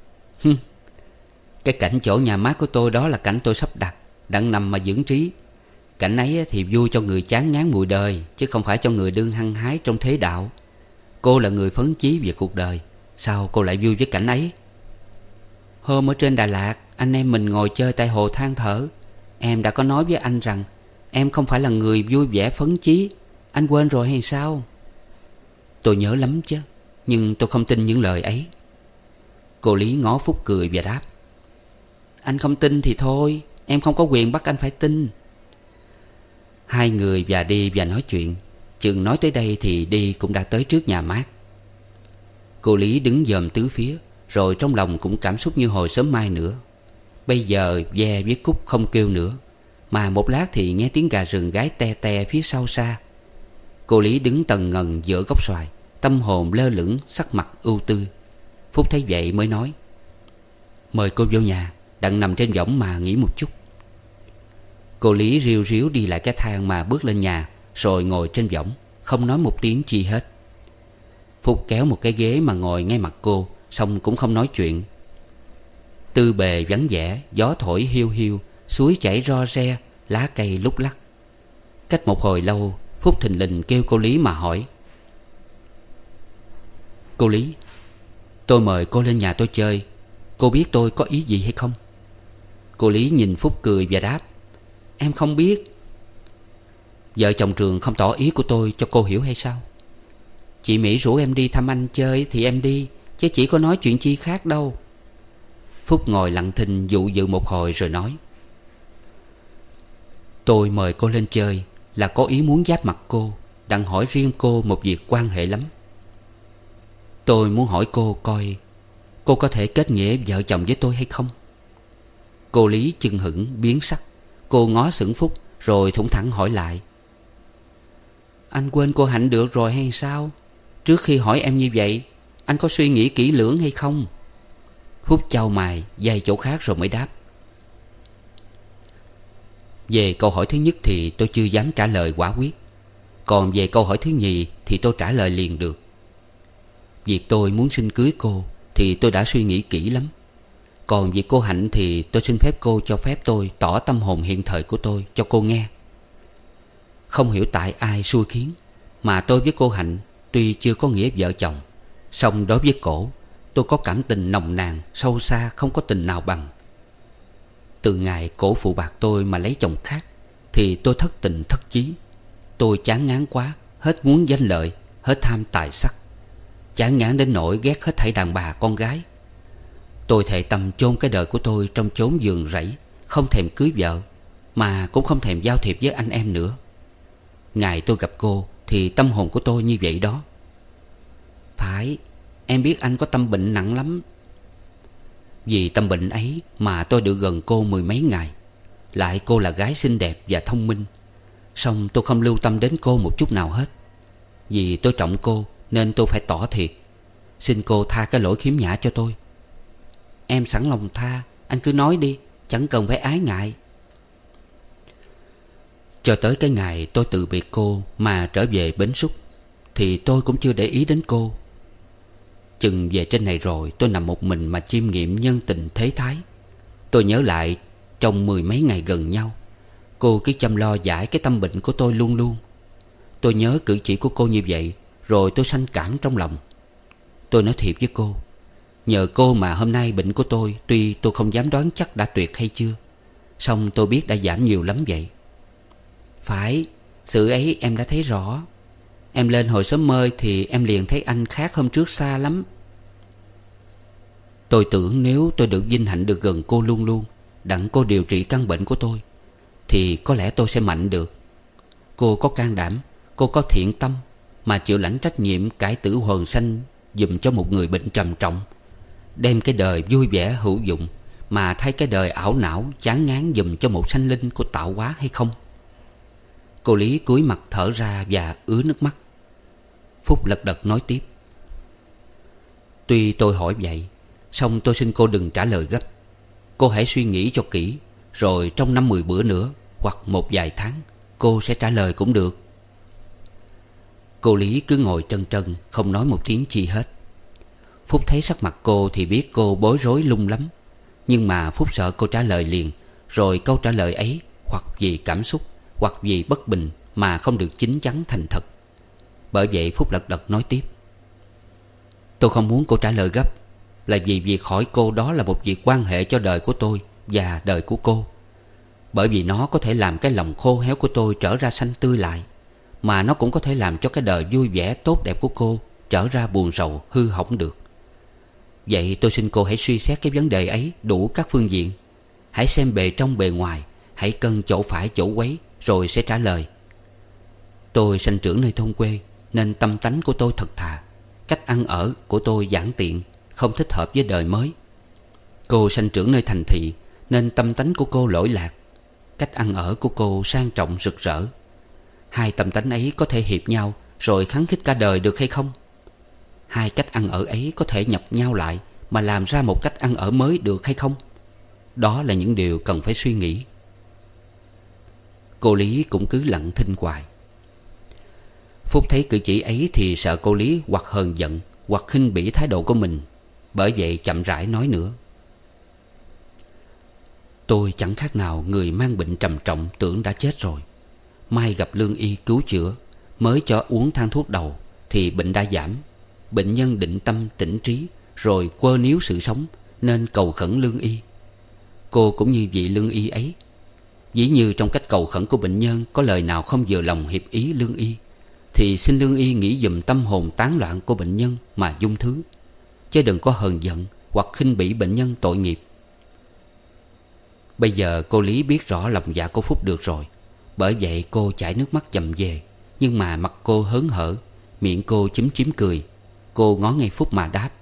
Cái cảnh chỗ nhà mát của tôi đó là cảnh tôi sắp đặt, đặng nằm mà dưỡng trí. Cảnh ấy thì vui cho người chán ngán mùi đời, chứ không phải cho người đương hăng hái trong thế đạo. Cô là người phấn chí về cuộc đời, sao cô lại vui với cảnh ấy? Hôm ở trên Đà Lạt, anh em mình ngồi chơi tại hồ than thở. Em đã có nói với anh rằng em không phải là người vui vẻ phấn chí. Anh quên rồi hay sao? Tôi nhớ lắm chứ, nhưng tôi không tin những lời ấy. Cô Lý ngó Phúc cười và đáp: Anh không tin thì thôi, em không có quyền bắt anh phải tin. Hai người và đi và nói chuyện. Chừng nói tới đây thì đi cũng đã tới trước nhà mát. Cô Lý đứng dòm tứ phía, rồi trong lòng cũng cảm xúc như hồi sớm mai nữa. Bây giờ ve với Cúc không kêu nữa, mà một lát thì nghe tiếng gà rừng gáy te te phía sau xa. Cô Lý đứng tần ngần giữa gốc xoài, tâm hồn lơ lửng, sắc mặt ưu tư. Phúc thấy vậy mới nói: "Mời cô vô nhà, đặng nằm trên võng mà nghỉ một chút." Cô Lý riu riu đi lại cái thang mà bước lên nhà, rồi ngồi trên võng, không nói một tiếng chi hết. Phúc kéo một cái ghế mà ngồi ngay mặt cô, xong cũng không nói chuyện. Tư bề vắng vẻ, gió thổi hiu hiu, suối chảy ro re, lá cây lúc lắc. Cách một hồi lâu, Phúc thình lình kêu cô Lý mà hỏi: "Cô Lý, tôi mời cô lên nhà tôi chơi, cô biết tôi có ý gì hay không?" Cô Lý nhìn Phúc cười và đáp: "Em không biết." "Vợ chồng Trường không tỏ ý của tôi cho cô hiểu hay sao? Chị Mỹ rủ em đi thăm anh chơi thì em đi, chứ chỉ có nói chuyện chi khác đâu." Phúc ngồi lặng thinh dụ dự một hồi rồi nói: "Tôi mời cô lên chơi là có ý muốn giáp mặt cô, đặng hỏi riêng cô một việc quan hệ lắm. Tôi muốn hỏi cô coi cô có thể kết nghĩa vợ chồng với tôi hay không?" Cô Lý chưng hửng biến sắc. Cô ngó sững Phúc rồi thủng thẳng hỏi lại: "Anh quên cô Hạnh được rồi hay sao? Trước khi hỏi em như vậy, anh có suy nghĩ kỹ lưỡng hay không?" Phúc chau mày day chỗ khác rồi mới đáp: "Về câu hỏi thứ nhất thì tôi chưa dám trả lời quả quyết. Còn về câu hỏi thứ nhì thì tôi trả lời liền được. Việc tôi muốn xin cưới cô thì tôi đã suy nghĩ kỹ lắm. Còn việc cô Hạnh thì tôi xin phép cô cho phép tôi tỏ tâm hồn hiện thời của tôi cho cô nghe. Không hiểu tại ai xui khiến mà tôi với cô Hạnh tuy chưa có nghĩa vợ chồng, song đối với cổ tôi có cảm tình nồng nàn sâu xa, không có tình nào bằng. Từ ngày cổ phụ bạc tôi mà lấy chồng khác thì tôi thất tình thất chí. Tôi chán ngán quá, hết muốn danh lợi, hết tham tài sắc, chán ngán đến nỗi ghét hết thảy đàn bà con gái. Tôi thệ tâm chôn cái đời của tôi trong chốn vườn rẫy, không thèm cưới vợ, mà cũng không thèm giao thiệp với anh em nữa. Ngày tôi gặp cô thì tâm hồn của tôi như vậy đó. Phải, em biết anh có tâm bệnh nặng lắm. Vì tâm bệnh ấy mà tôi được gần cô mười mấy ngày. Lại cô là gái xinh đẹp và thông minh, song tôi không lưu tâm đến cô một chút nào hết. Vì tôi trọng cô nên tôi phải tỏ thiệt. Xin cô tha cái lỗi khiếm nhã cho tôi." "Em sẵn lòng tha, anh cứ nói đi, chẳng cần phải ái ngại." Cho tới cái ngày tôi từ biệt cô mà trở về Bến Xúc thì tôi cũng chưa để ý đến cô. Chừng về trên này rồi tôi nằm một mình mà chiêm nghiệm nhân tình thế thái. Tôi nhớ lại trong mười mấy ngày gần nhau, cô cứ chăm lo giải cái tâm bệnh của tôi luôn luôn. Tôi nhớ cử chỉ của cô như vậy, rồi tôi sanh cảm trong lòng. Tôi nói thiệt với cô, nhờ cô mà hôm nay bệnh của tôi tuy tôi không dám đoán chắc đã tuyệt hay chưa, song tôi biết đã giảm nhiều lắm vậy. Phải, sự ấy em đã thấy rõ. Em lên hồi sớm mơi thì em liền thấy anh khác hôm trước xa lắm. Tôi tưởng nếu tôi được vinh hạnh được gần cô luôn luôn, đặng cô điều trị căn bệnh của tôi, thì có lẽ tôi sẽ mạnh được. Cô có can đảm, cô có thiện tâm, mà chịu lãnh trách nhiệm cải tử hồn sanh giùm cho một người bệnh trầm trọng, đem cái đời vui vẻ hữu dụng mà thay cái đời ảo não chán ngán giùm cho một sanh linh của tạo hóa hay không?" Cô Lý cúi mặt thở ra và ứa nước mắt. Phúc lật đật nói tiếp: "Tuy tôi hỏi vậy, song tôi xin cô đừng trả lời gấp. Cô hãy suy nghĩ cho kỹ, rồi trong năm mười bữa nữa hoặc một vài tháng cô sẽ trả lời cũng được." Cô Lý cứ ngồi trân trân, không nói một tiếng chi hết. Phúc thấy sắc mặt cô thì biết cô bối rối lung lắm. Nhưng mà Phúc sợ cô trả lời liền, rồi câu trả lời ấy hoặc vì cảm xúc, hoặc vì bất bình mà không được chín chắn thành thật. Bởi vậy Phúc lật đật nói tiếp: "Tôi không muốn cô trả lời gấp, là vì việc hỏi cô đó là một việc quan hệ cho đời của tôi và đời của cô. Bởi vì nó có thể làm cái lòng khô héo của tôi trở ra xanh tươi lại, mà nó cũng có thể làm cho cái đời vui vẻ tốt đẹp của cô trở ra buồn rầu hư hỏng được. Vậy tôi xin cô hãy suy xét cái vấn đề ấy đủ các phương diện. Hãy xem bề trong bề ngoài, hãy cân chỗ phải chỗ quấy, rồi sẽ trả lời. Tôi sanh trưởng nơi thôn quê nên tâm tánh của tôi thật thà. Cách ăn ở của tôi giản tiện, không thích hợp với đời mới. Cô sanh trưởng nơi thành thị nên tâm tánh của cô lỗi lạc. Cách ăn ở của cô sang trọng rực rỡ. Hai tâm tánh ấy có thể hiệp nhau rồi khắng khích cả đời được hay không? hai cách ăn ở ấy có thể nhập nhau lại mà làm ra một cách ăn ở mới được hay không? Đó là những điều cần phải suy nghĩ. Cô Lý cũng cứ lặng thinh hoài. Phúc thấy cử chỉ ấy thì sợ cô Lý hoặc hờn giận hoặc khinh bỉ thái độ của mình. Bởi vậy chậm rãi nói nữa. Tôi chẳng khác nào người mang bệnh trầm trọng tưởng đã chết rồi. Mai gặp lương y cứu chữa, mới cho uống thang thuốc đầu thì bệnh đã giảm. Bệnh nhân định tâm tỉnh trí, rồi quơ níu sự sống, nên cầu khẩn lương y. Cô cũng như vị lương y ấy. Dĩ như trong cách cầu khẩn của bệnh nhân có lời nào không vừa lòng hiệp ý lương y, thì xin lương y nghĩ dùm tâm hồn tán loạn của bệnh nhân mà dung thứ, chứ đừng có hờn giận hoặc khinh bỉ bệnh nhân tội nghiệp. Bây giờ cô Lý biết rõ lòng dạ của Phúc được rồi. Bởi vậy cô chảy nước mắt dầm về. Nhưng mà mặt cô hớn hở, miệng cô chúm chím cười. Cô ngó ngay Phúc mà đáp.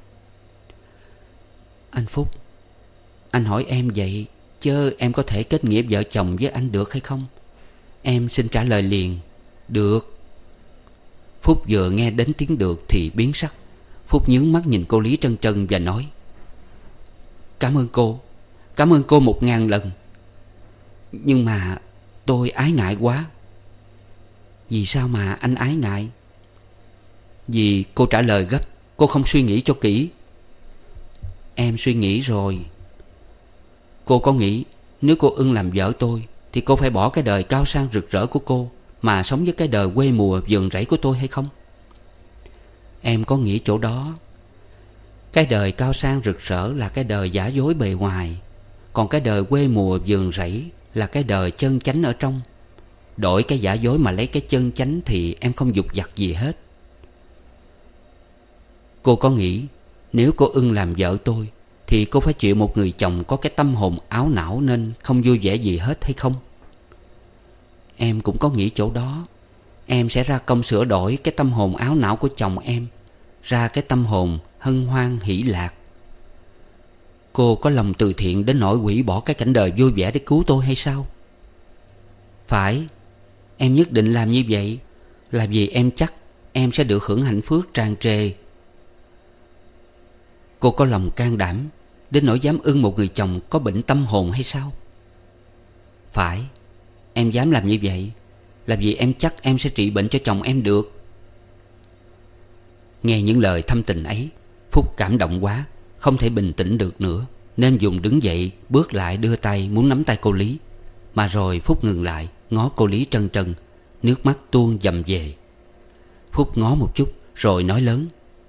Anh Phúc, anh hỏi em vậy, chứ em có thể kết nghĩa vợ chồng với anh được hay không? Em xin trả lời liền. Được. Phúc vừa nghe đến tiếng được thì biến sắc. Phúc nhướng mắt nhìn cô Lý trân trân và nói. Cảm ơn cô. Cảm ơn cô một ngàn lần. Nhưng mà tôi ái ngại quá. Vì sao mà anh ái ngại? Vì cô trả lời gấp. Cô không suy nghĩ cho kỹ. Em suy nghĩ rồi. Cô có nghĩ nếu cô ưng làm vợ tôi thì cô phải bỏ cái đời cao sang rực rỡ của cô mà sống với cái đời quê mùa vườn rẫy của tôi hay không? Em có nghĩ chỗ đó. Cái đời cao sang rực rỡ là cái đời giả dối bề ngoài, còn cái đời quê mùa vườn rẫy là cái đời chân chánh ở trong. Đổi cái giả dối mà lấy cái chân chánh thì em không dục vặt gì hết. Cô có nghĩ nếu cô ưng làm vợ tôi thì cô phải chịu một người chồng có cái tâm hồn áo não nên không vui vẻ gì hết hay không? Em cũng có nghĩ chỗ đó. Em sẽ ra công sửa đổi cái tâm hồn áo não của chồng em, ra cái tâm hồn hân hoan hỷ lạc. Cô có lòng từ thiện đến nỗi hủy bỏ cái cảnh đời vui vẻ để cứu tôi hay sao? Phải. Em nhất định làm như vậy là vì em chắc em sẽ được hưởng hạnh phúc tràn trề. Cô có lòng can đảm đến nỗi dám ưng một người chồng có bệnh tâm hồn hay sao? Phải. Em dám làm như vậy là vì em chắc em sẽ trị bệnh cho chồng em được. Nghe những lời thâm tình ấy, Phúc cảm động quá, không thể bình tĩnh được nữa, nên dùng đứng dậy bước lại đưa tay muốn nắm tay cô Lý. Mà rồi Phúc ngừng lại, ngó cô Lý trân trân, nước mắt tuôn dầm về. Phúc ngó một chút rồi nói lớn.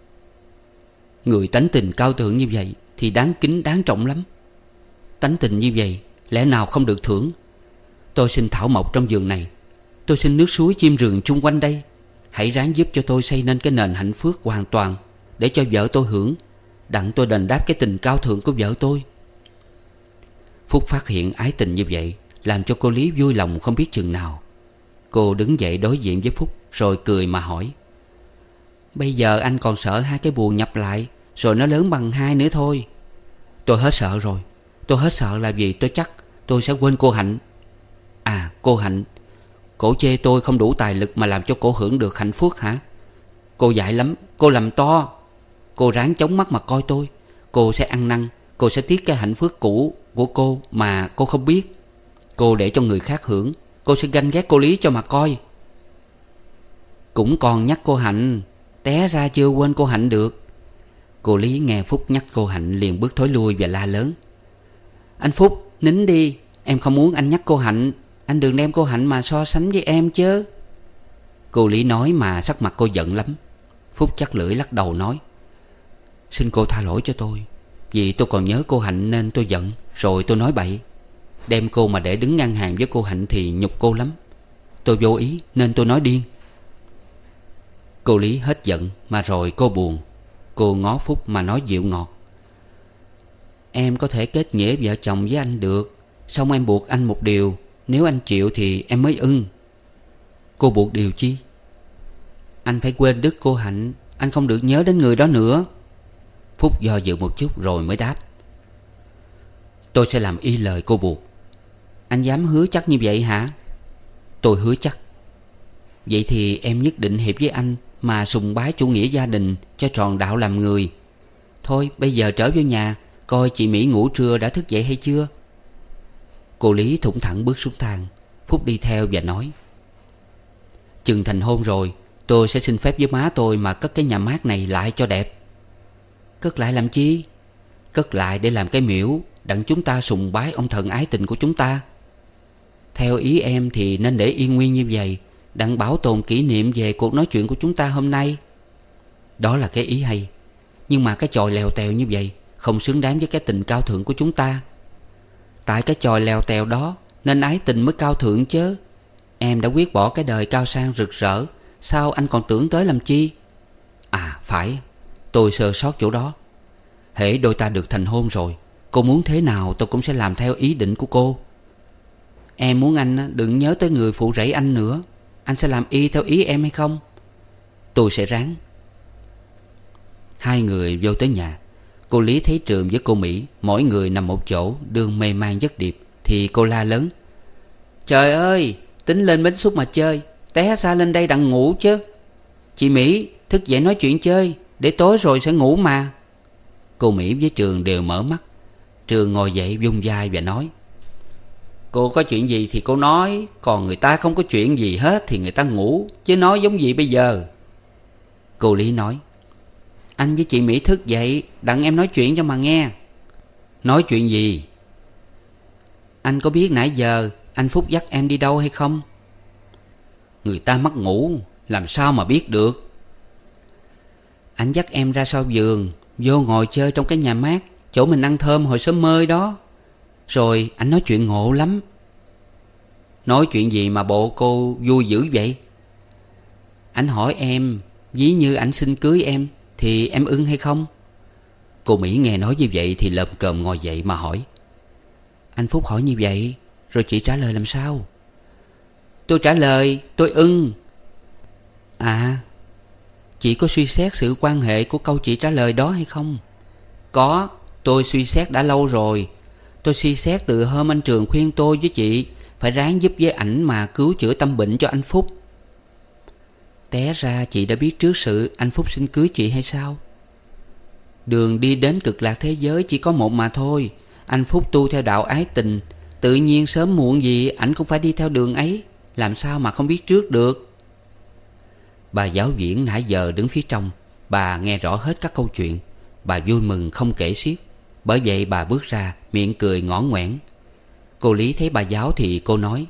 Người tánh tình cao thượng như vậy thì đáng kính đáng trọng lắm. Tánh tình như vậy lẽ nào không được thưởng? Tôi xin thảo mộc trong vườn này, tôi xin nước suối chim rừng chung quanh đây. Hãy ráng giúp cho tôi xây nên cái nền hạnh phúc hoàn toàn để cho vợ tôi hưởng, đặng tôi đền đáp cái tình cao thượng của vợ tôi. Phúc phát hiện ái tình như vậy làm cho cô Lý vui lòng không biết chừng nào. Cô đứng dậy đối diện với Phúc rồi cười mà hỏi. Bây giờ anh còn sợ hai cái buồn nhập lại rồi nó lớn bằng hai nữa thôi. Tôi hết sợ rồi. Tôi hết sợ là vì tôi chắc tôi sẽ quên cô Hạnh. À, cô Hạnh, cổ chê tôi không đủ tài lực mà làm cho cổ hưởng được hạnh phúc hả? Cô dại lắm, cô làm to. Cô ráng chống mắt mà coi tôi. Cô sẽ ăn năn, cô sẽ tiếc cái hạnh phúc cũ của cô mà cô không biết. Cô để cho người khác hưởng, cô sẽ ganh ghét cô Lý cho mà coi. Cũng còn nhắc cô Hạnh, té ra chưa quên cô Hạnh được. Cô Lý nghe Phúc nhắc cô Hạnh liền bước thối lui và la lớn. Anh Phúc, nín đi. Em không muốn anh nhắc cô Hạnh. Anh đừng đem cô Hạnh mà so sánh với em chứ. Cô Lý nói mà sắc mặt cô giận lắm. Phúc chắc lưỡi lắc đầu nói. Xin cô tha lỗi cho tôi, vì tôi còn nhớ cô Hạnh nên tôi giận, rồi tôi nói bậy. Đem cô mà để đứng ngang hàng với cô Hạnh thì nhục cô lắm. Tôi vô ý nên tôi nói điên. Cô Lý hết giận mà rồi cô buồn. Cô ngó Phúc mà nói dịu ngọt. Em có thể kết nghĩa vợ chồng với anh được, xong em buộc anh một điều. Nếu anh chịu thì em mới ưng. Cô buộc điều chi? Anh phải quên đức cô Hạnh. Anh không được nhớ đến người đó nữa. Phúc do dự một chút rồi mới đáp. Tôi sẽ làm y lời cô buộc. Anh dám hứa chắc như vậy hả? Tôi hứa chắc. Vậy thì em nhất định hiệp với anh mà sùng bái chủ nghĩa gia đình cho tròn đạo làm người. Thôi bây giờ trở vô nhà coi chị Mỹ ngủ trưa đã thức dậy hay chưa. Cô Lý thủng thẳng bước xuống thang. Phúc đi theo và nói: chừng thành hôn rồi, tôi sẽ xin phép với má tôi mà cất cái nhà mát này lại cho đẹp. Cất lại làm chi? Cất lại để làm cái miễu đặng chúng ta sùng bái ông thần ái tình của chúng ta. Theo ý em thì nên để yên nguyên như vậy, đặng bảo tồn kỷ niệm về cuộc nói chuyện của chúng ta hôm nay. Đó là cái ý hay. Nhưng mà cái chòi lèo tèo như vậy không xứng đáng với cái tình cao thượng của chúng ta. Tại cái chòi lèo tèo đó nên ái tình mới cao thượng chứ. Em đã quyết bỏ cái đời cao sang rực rỡ, sao anh còn tưởng tới làm chi? À phải, tôi sơ sót chỗ đó. Hễ đôi ta được thành hôn rồi, cô muốn thế nào tôi cũng sẽ làm theo ý định của cô. Em muốn anh đừng nhớ tới người phụ rẫy anh nữa. Anh sẽ làm y theo ý em hay không? Tôi sẽ ráng. Hai người vô tới nhà. Cô Lý thấy Trường với cô Mỹ mỗi người nằm một chỗ đương mê man giấc điệp, thì cô la lớn: trời ơi, tính lên bến xúc mà chơi, té xa lên đây đặng ngủ chứ. Chị Mỹ thức dậy nói chuyện chơi, để tối rồi sẽ ngủ mà. Cô Mỹ với Trường đều mở mắt. Trường ngồi dậy vung vai và nói: cô có chuyện gì thì cô nói, còn người ta không có chuyện gì hết thì người ta ngủ, chứ nói giống gì bây giờ. Cô Lý nói: anh với chị Mỹ thức dậy đặng em nói chuyện cho mà nghe. Nói chuyện gì? Anh có biết nãy giờ anh Phúc dắt em đi đâu hay không? Người ta mất ngủ, làm sao mà biết được. Anh dắt em ra sau vườn, vô ngồi chơi trong cái nhà mát chỗ mình ăn thơm hồi sớm mơi đó. Rồi anh nói chuyện ngộ lắm. Nói chuyện gì mà bộ cô vui dữ vậy? Anh hỏi em, ví như anh xin cưới em thì em ưng hay không? Cô Mỹ nghe nói như vậy thì lồm cồm ngồi dậy mà hỏi: anh Phúc hỏi như vậy, rồi chị trả lời làm sao? Tôi trả lời tôi ưng. À, chị có suy xét sự quan hệ của câu chị trả lời đó hay không? Có, tôi suy xét đã lâu rồi. Tôi suy xét từ hôm anh Trường khuyên tôi với chị phải ráng giúp với ảnh mà cứu chữa tâm bệnh cho anh Phúc. Té ra chị đã biết trước sự anh Phúc xin cưới chị hay sao? Đường đi đến cực lạc thế giới chỉ có một mà thôi. Anh Phúc tu theo đạo ái tình, tự nhiên sớm muộn gì ảnh cũng phải đi theo đường ấy, làm sao mà không biết trước được. Bà giáo viên nãy giờ đứng phía trong, bà nghe rõ hết các câu chuyện. Bà vui mừng không kể xiết. Bởi vậy bà bước ra miệng cười ngõ ngoẻn. Cô Lý thấy bà giáo thì cô nói: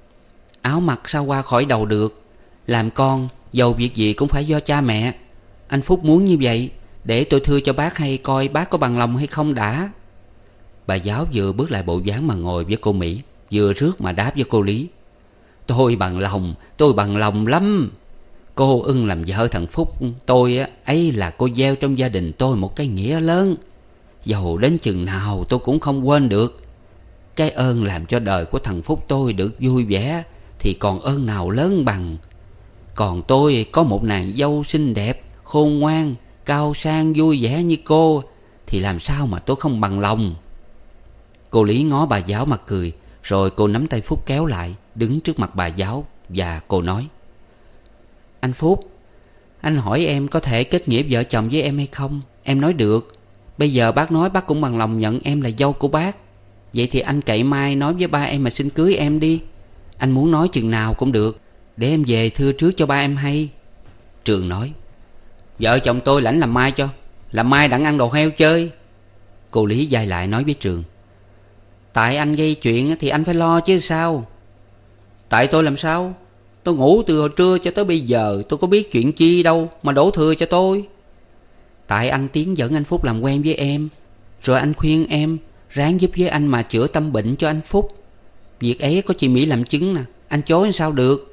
áo mặc sao qua khỏi đầu được. Làm con dầu việc gì cũng phải do cha mẹ. Anh Phúc muốn như vậy, để tôi thưa cho bác hay coi bác có bằng lòng hay không đã. Bà giáo vừa bước lại bộ dáng mà ngồi với cô Mỹ, vừa rước mà đáp với cô Lý: tôi bằng lòng, tôi bằng lòng lắm. Cô ưng làm vợ thằng Phúc tôi ấy là cô gieo trong gia đình tôi một cái nghĩa lớn, dầu đến chừng nào tôi cũng không quên được. Cái ơn làm cho đời của thằng Phúc tôi được vui vẻ thì còn ơn nào lớn bằng. Còn tôi có một nàng dâu xinh đẹp, khôn ngoan, cao sang, vui vẻ như cô thì làm sao mà tôi không bằng lòng. Cô Lý ngó bà giáo mà cười. Rồi cô nắm tay Phúc kéo lại, đứng trước mặt bà giáo, và cô nói: anh Phúc, anh hỏi em có thể kết nghĩa vợ chồng với em hay không? Em nói được. Bây giờ bác nói bác cũng bằng lòng nhận em là dâu của bác. Vậy thì anh cậy mai nói với ba em mà xin cưới em đi. Anh muốn nói chừng nào cũng được, để em về thưa trước cho ba em hay. Trường nói: vợ chồng tôi lãnh làm mai cho, làm mai đặng ăn đồ heo chơi. Cô Lý dài lại nói với Trường: tại anh gây chuyện thì anh phải lo chứ sao? Tại tôi làm sao? Tôi ngủ từ hồi trưa cho tới bây giờ, tôi có biết chuyện chi đâu mà đổ thừa cho tôi. Tại anh tiến dẫn anh Phúc làm quen với em, rồi anh khuyên em ráng giúp với anh mà chữa tâm bệnh cho anh Phúc. Việc ấy có chị Mỹ làm chứng nè, anh chối sao được.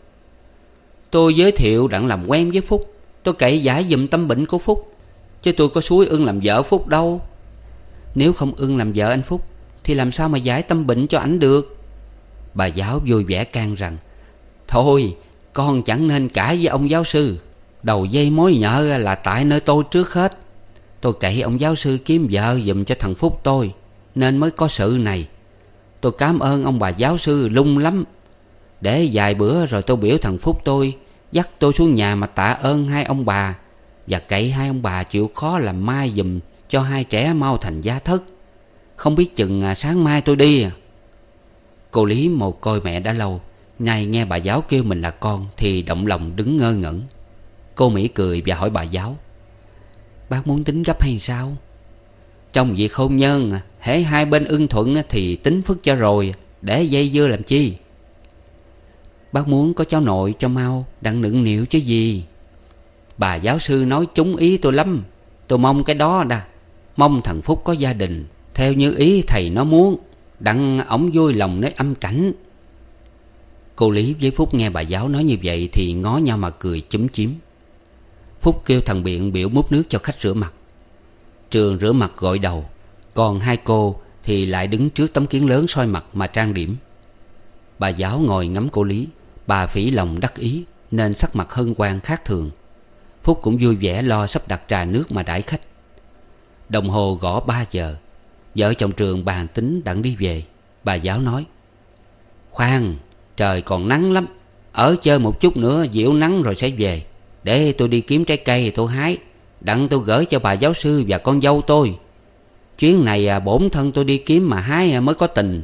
Tôi giới thiệu đặng làm quen với Phúc, tôi cậy giải giùm tâm bệnh của Phúc, chứ tôi có xúi ưng làm vợ Phúc đâu. Nếu không ưng làm vợ anh Phúc thì làm sao mà giải tâm bệnh cho ảnh được. Bà giáo vui vẻ can rằng: thôi, con chẳng nên cãi với ông giáo sư. Đầu dây mối nhợ là tại nơi tôi trước hết. Tôi cậy ông giáo sư kiếm vợ giùm cho thằng Phúc tôi, nên mới có sự này. Tôi cảm ơn ông bà giáo sư lung lắm. Để vài bữa rồi tôi biểu thằng Phúc tôi dắt tôi xuống nhà mà tạ ơn hai ông bà, và cậy hai ông bà chịu khó làm mai giùm cho hai trẻ mau thành gia thất. Không biết chừng à, sáng mai tôi đi à. Cô Lý mồ côi mẹ đã lâu, nay nghe bà giáo kêu mình là con thì động lòng đứng ngơ ngẩn. Cô Mỹ cười và hỏi bà giáo: Bác muốn tính gấp hay sao? Trong việc hôn nhân, hễ hai bên ưng thuận thì tính phức cho rồi, để dây dưa làm chi? Bác muốn có cháu nội cho mau, đặng nựng nịu chứ gì. Bà giáo sư nói trúng ý tôi lắm. Tôi mong cái đó đà, mong thằng Phúc có gia đình theo như ý thầy nó muốn, đặng ổng vui lòng nơi âm cảnh. Cô Lý với Phúc nghe bà giáo nói như vậy thì ngó nhau mà cười chúm chím. Phúc kêu thằng Biện biểu múc nước cho khách rửa mặt. Trường rửa mặt gội đầu, còn hai cô thì lại đứng trước tấm kiến lớn soi mặt mà trang điểm. Bà giáo ngồi ngắm cô Lý. Bà phỉ lòng đắc ý nên sắc mặt hân hoan khác thường. Phúc cũng vui vẻ lo sắp đặt trà nước mà đãi khách. Đồng hồ gõ ba giờ. Vợ chồng Trường bàn tính đặng đi về. Bà giáo nói: Khoan, trời còn nắng lắm, ở chơi một chút nữa dịu nắng rồi sẽ về. Để tôi đi kiếm trái cây tôi hái, đặng tôi gửi cho bà giáo sư và con dâu tôi. Chuyến này bổn thân tôi đi kiếm mà hái mới có tình.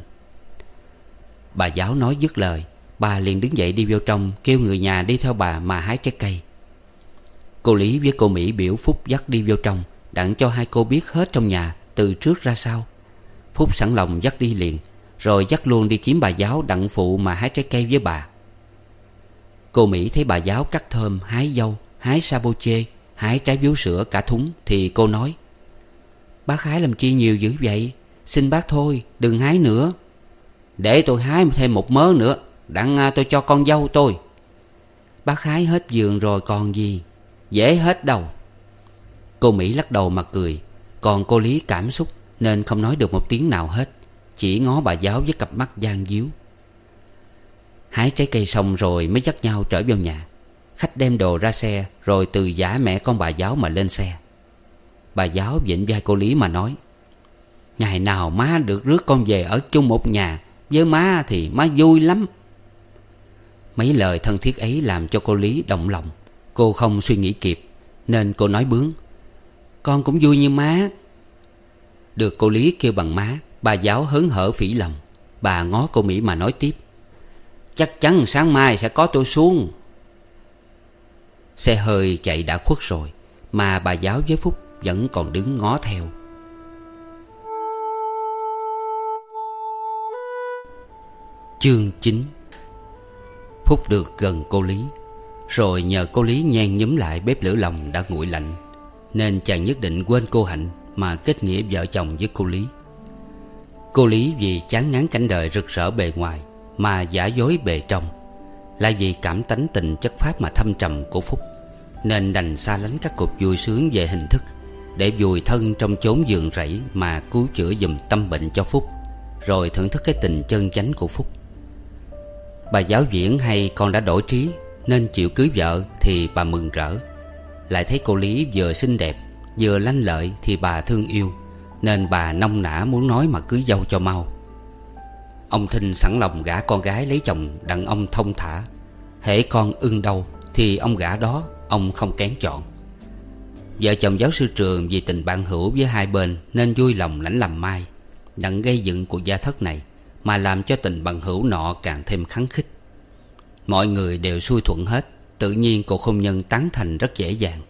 Bà giáo nói dứt lời, bà liền đứng dậy đi vô trong, kêu người nhà đi theo bà mà hái trái cây. Cô Lý với cô Mỹ biểu Phúc dắt đi vô trong, đặng cho hai cô biết hết trong nhà từ trước ra sau. Phúc sẵn lòng dắt đi liền, rồi dắt luôn đi kiếm bà giáo đặng phụ mà hái trái cây với bà. Cô Mỹ thấy bà giáo cắt thơm, hái dâu, hái sa bô chê, hái trái vú sữa cả thúng thì cô nói: Bác hái làm chi nhiều dữ vậy? Xin bác thôi, đừng hái nữa. Để tôi hái thêm một mớ nữa, đặng tôi cho con dâu tôi. Bác hái hết vườn rồi còn gì, dễ hết đâu. Cô Mỹ lắc đầu mà cười. Còn cô Lý cảm xúc nên không nói được một tiếng nào hết, chỉ ngó bà giáo với cặp mắt gian díu. Hái trái cây xong rồi mới dắt nhau trở vào nhà. Khách đem đồ ra xe, rồi từ giả mẹ con bà giáo mà lên xe. Bà giáo vịnh vai cô Lý mà nói: Ngày nào má được rước con về ở chung một nhà với má thì má vui lắm. Mấy lời thân thiết ấy làm cho cô Lý động lòng. Cô không suy nghĩ kịp nên cô nói bướng: Con cũng vui như má. Được cô Lý kêu bằng má, bà giáo hớn hở phỉ lòng. Bà ngó cô Mỹ mà nói tiếp: Chắc chắn sáng mai sẽ có tôi xuống. Xe hơi chạy đã khuất rồi, mà bà giáo với Phúc vẫn còn đứng ngó theo. Chương chín. Phúc được gần cô Lý, rồi nhờ cô Lý nhen nhúm lại bếp lửa lòng đã nguội lạnh, nên chàng nhất định quên cô Hạnh mà kết nghĩa vợ chồng với cô Lý. Cô Lý vì chán ngán cảnh đời rực rỡ bề ngoài mà giả dối bề trong, lại vì cảm tánh tình chất phác mà thâm trầm của Phúc, nên đành xa lánh các cuộc vui sướng về hình thức, để vùi thân trong chốn giường rẫy mà cứu chữa giùm tâm bệnh cho Phúc, rồi thưởng thức cái tình chân chánh của Phúc. Bà giáo viễn hay con đã đổi trí nên chịu cưới vợ thì bà mừng rỡ. Lại thấy cô Lý vừa xinh đẹp vừa lanh lợi thì bà thương yêu, nên bà nông nã muốn nói mà cưới dâu cho mau. Ông Thinh sẵn lòng gả con gái lấy chồng đặng ông thông thả. Hễ con ưng đâu thì ông gả đó, ông không kén chọn. Vợ chồng giáo sư Trường vì tình bạn hữu với hai bên nên vui lòng lãnh làm mai, đặng gây dựng cuộc gia thất này, mà làm cho tình bằng hữu nọ càng thêm khắng khích. Mọi người đều xuôi thuận hết, tự nhiên cuộc hôn nhân tán thành rất dễ dàng.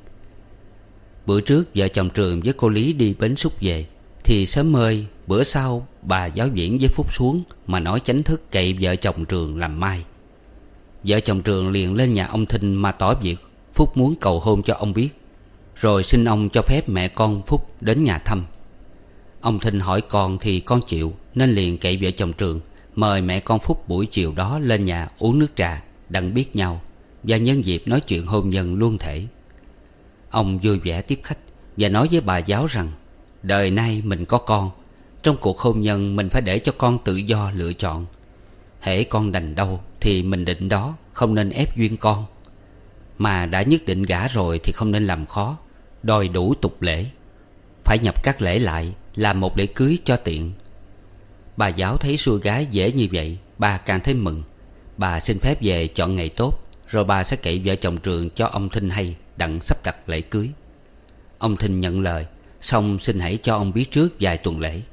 Bữa trước vợ chồng Trường với cô Lý đi bến Xúc về, thì sớm mơi bữa sau bà giáo viễn với Phúc xuống mà nói chánh thức cậy vợ chồng Trường làm mai. Vợ chồng Trường liền lên nhà ông Thinh mà tỏ việc Phúc muốn cầu hôn cho ông biết, rồi xin ông cho phép mẹ con Phúc đến nhà thăm. Ông Thinh hỏi con thì con chịu, nên liền cậy vợ chồng Trường mời mẹ con Phúc buổi chiều đó lên nhà uống nước trà đặng biết nhau, và nhân dịp nói chuyện hôn nhân luôn thể. Ông vui vẻ tiếp khách và nói với bà giáo rằng đời nay mình có con, trong cuộc hôn nhân mình phải để cho con tự do lựa chọn. Hễ con đành đâu thì mình định đó, không nên ép duyên con. Mà đã nhất định gả rồi thì không nên làm khó, đòi đủ tục lễ. Phải nhập các lễ lại, làm một lễ cưới cho tiện. Bà giáo thấy xuôi gái dễ như vậy, bà càng thêm mừng. Bà xin phép về chọn ngày tốt, rồi bà sẽ kể vợ chồng Trường cho ông Thinh hay đặng sắp đặt lễ cưới. Ông Thinh nhận lời, xong xin hãy cho ông biết trước vài tuần lễ.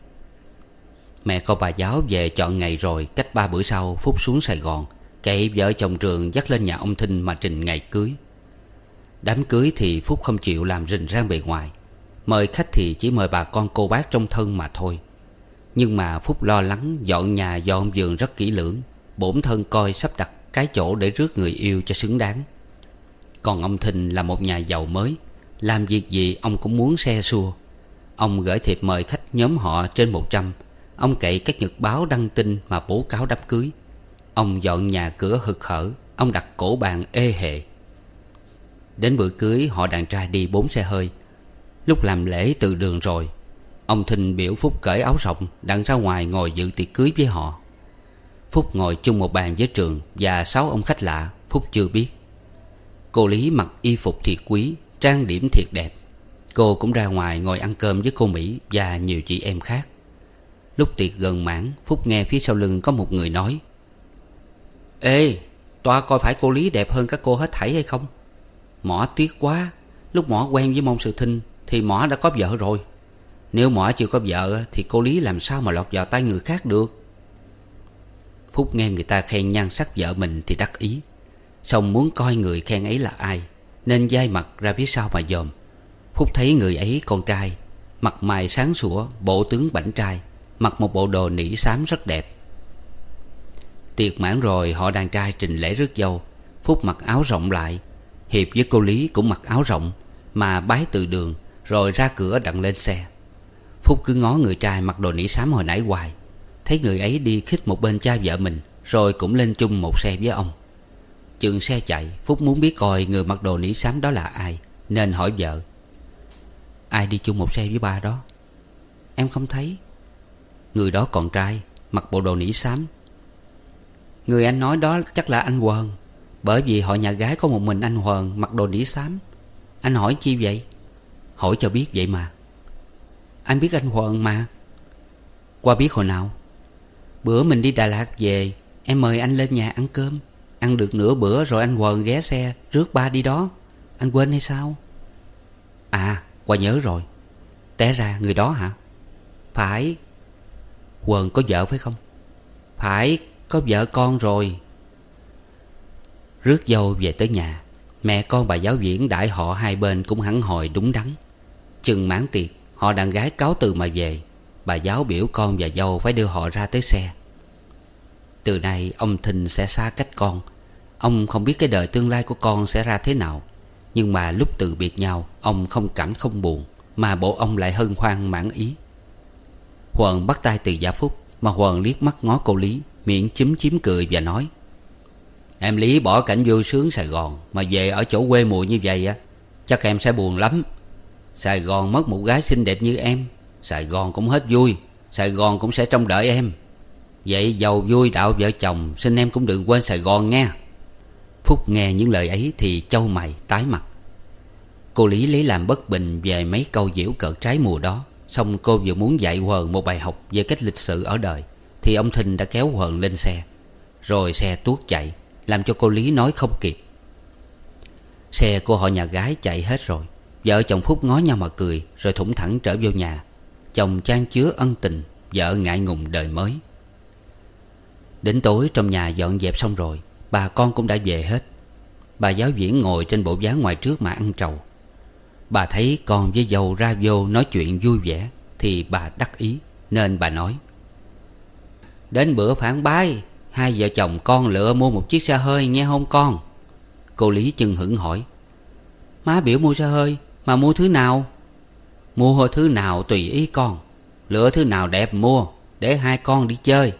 Mẹ con bà giáo về chọn ngày rồi. Cách ba bữa sau, Phúc xuống Sài Gòn, kệ vợ chồng Trường dắt lên nhà ông Thinh mà trình ngày cưới. Đám cưới thì Phúc không chịu làm rình rang bề ngoài. Mời khách thì chỉ mời bà con cô bác trong thân mà thôi. Nhưng mà Phúc lo lắng dọn nhà dọn giường rất kỹ lưỡng, bổn thân coi sắp đặt cái chỗ để rước người yêu cho xứng đáng. Còn ông Thinh là một nhà giàu mới, làm việc gì ông cũng muốn xe xua. Ông gửi thiệp mời khách nhóm họ trên một trăm. Ông cậy các nhật báo đăng tin mà bố cáo đám cưới. Ông dọn nhà cửa hực hở. Ông đặt cổ bàn ê hề. Đến bữa cưới, họ đàn trai đi bốn xe hơi. Lúc làm lễ từ đường rồi, ông Thinh biểu Phúc cởi áo rộng đặng ra ngoài ngồi dự tiệc cưới với họ. Phúc ngồi chung một bàn với Trường và sáu ông khách lạ Phúc chưa biết. Cô Lý mặc y phục thiệt quý, trang điểm thiệt đẹp. Cô cũng ra ngoài ngồi ăn cơm với cô Mỹ và nhiều chị em khác. Lúc tiệc gần mãn, Phúc nghe phía sau lưng có một người nói: "Ê, toa coi phải cô Lý đẹp hơn các cô hết thảy hay không? Mỏ tiếc quá, lúc mỏ quen với Môn Sự Thinh thì mỏ đã có vợ rồi. Nếu mỏ chưa có vợ thì cô Lý làm sao mà lọt vào tay người khác được." Phúc nghe người ta khen nhan sắc vợ mình thì đắc ý, xong muốn coi người khen ấy là ai, nên dai mặt ra phía sau mà dòm. Phúc thấy người ấy con trai, mặt mày sáng sủa, bộ tướng bảnh trai, mặc một bộ đồ nỉ xám rất đẹp. Tiệc mãn rồi, họ đàn trai trình lễ rước dâu. Phúc mặc áo rộng lại, Hiệp với cô Lý cũng mặc áo rộng mà bái từ đường, rồi ra cửa đặng lên xe. Phúc cứ ngó người trai mặc đồ nỉ xám hồi nãy hoài. Thấy người ấy đi khích một bên cha vợ mình, rồi cũng lên chung một xe với ông. Chừng xe chạy, Phúc muốn biết coi người mặc đồ nỉ xám đó là ai, nên hỏi vợ: "Ai đi chung một xe với ba đó?" "Em không thấy." "Người đó con trai, mặc bộ đồ nỉ xám." "Người anh nói đó chắc là anh Quờn, bởi vì họ nhà gái có một mình anh Quờn mặc đồ nỉ xám. Anh hỏi chi vậy?" "Hỏi cho biết vậy mà." "Anh biết anh Quờn mà." "Qua biết hồi nào?" "Bữa mình đi Đà Lạt về, em mời anh lên nhà ăn cơm. Ăn được nửa bữa rồi anh Quờn ghé xe rước ba đi đó. Anh quên hay sao?" "À, qua nhớ rồi. Té ra người đó hả?" "Phải." "Quờn có vợ phải không?" "Phải, có vợ con rồi." Rước dâu về tới nhà, mẹ con bà giáo viễn đãi họ hai bên cũng hẳn hồi đúng đắn. Chừng mãn tiệc, họ đàn gái cáo từ mà về. Bà giáo biểu con và dâu phải đưa họ ra tới xe. Từ nay ông Thinh sẽ xa cách con. Ông không biết cái đời tương lai của con sẽ ra thế nào. Nhưng mà lúc từ biệt nhau, ông không cảm không buồn, mà bộ ông lại hân hoan mãn ý. Huờn bắt tay từ Gia Phúc, mà Huờn liếc mắt ngó cô Lý, miệng chúm chím cười và nói: "Em Lý bỏ cảnh vui sướng Sài Gòn mà về ở chỗ quê mùi như vậy á, chắc em sẽ buồn lắm. Sài Gòn mất một gái xinh đẹp như em, Sài Gòn cũng hết vui, Sài Gòn cũng sẽ trông đợi em. Vậy giàu vui đạo vợ chồng, xin em cũng đừng quên Sài Gòn nghe." Phúc nghe những lời ấy thì chau mày tái mặt. Cô Lý lấy làm bất bình về mấy câu giễu cợt trái mùa đó. Xong cô vừa muốn dạy Huờn một bài học về cách lịch sự ở đời, thì ông Thinh đã kéo Huờn lên xe. Rồi xe tuốt chạy, làm cho cô Lý nói không kịp. Xe của họ nhà gái chạy hết rồi. Vợ chồng Phúc ngó nhau mà cười, rồi thủng thẳng trở vô nhà. Chồng chan chứa ân tình, vợ ngại ngùng đời mới. Đến tối trong nhà dọn dẹp xong rồi, bà con cũng đã về hết. Bà giáo viễn ngồi trên bộ ván ngoài trước mà ăn trầu. Bà thấy con với dâu ra vô nói chuyện vui vẻ thì bà đắc ý, nên bà nói: "Đến bữa phản bái, hai vợ chồng con lựa mua một chiếc xe hơi nghe không con?" Cô Lý chưng hửng hỏi: "Má biểu mua xe hơi, mà mua thứ nào?" "Mua thứ nào tùy ý con, lựa thứ nào đẹp mua, để hai con đi chơi."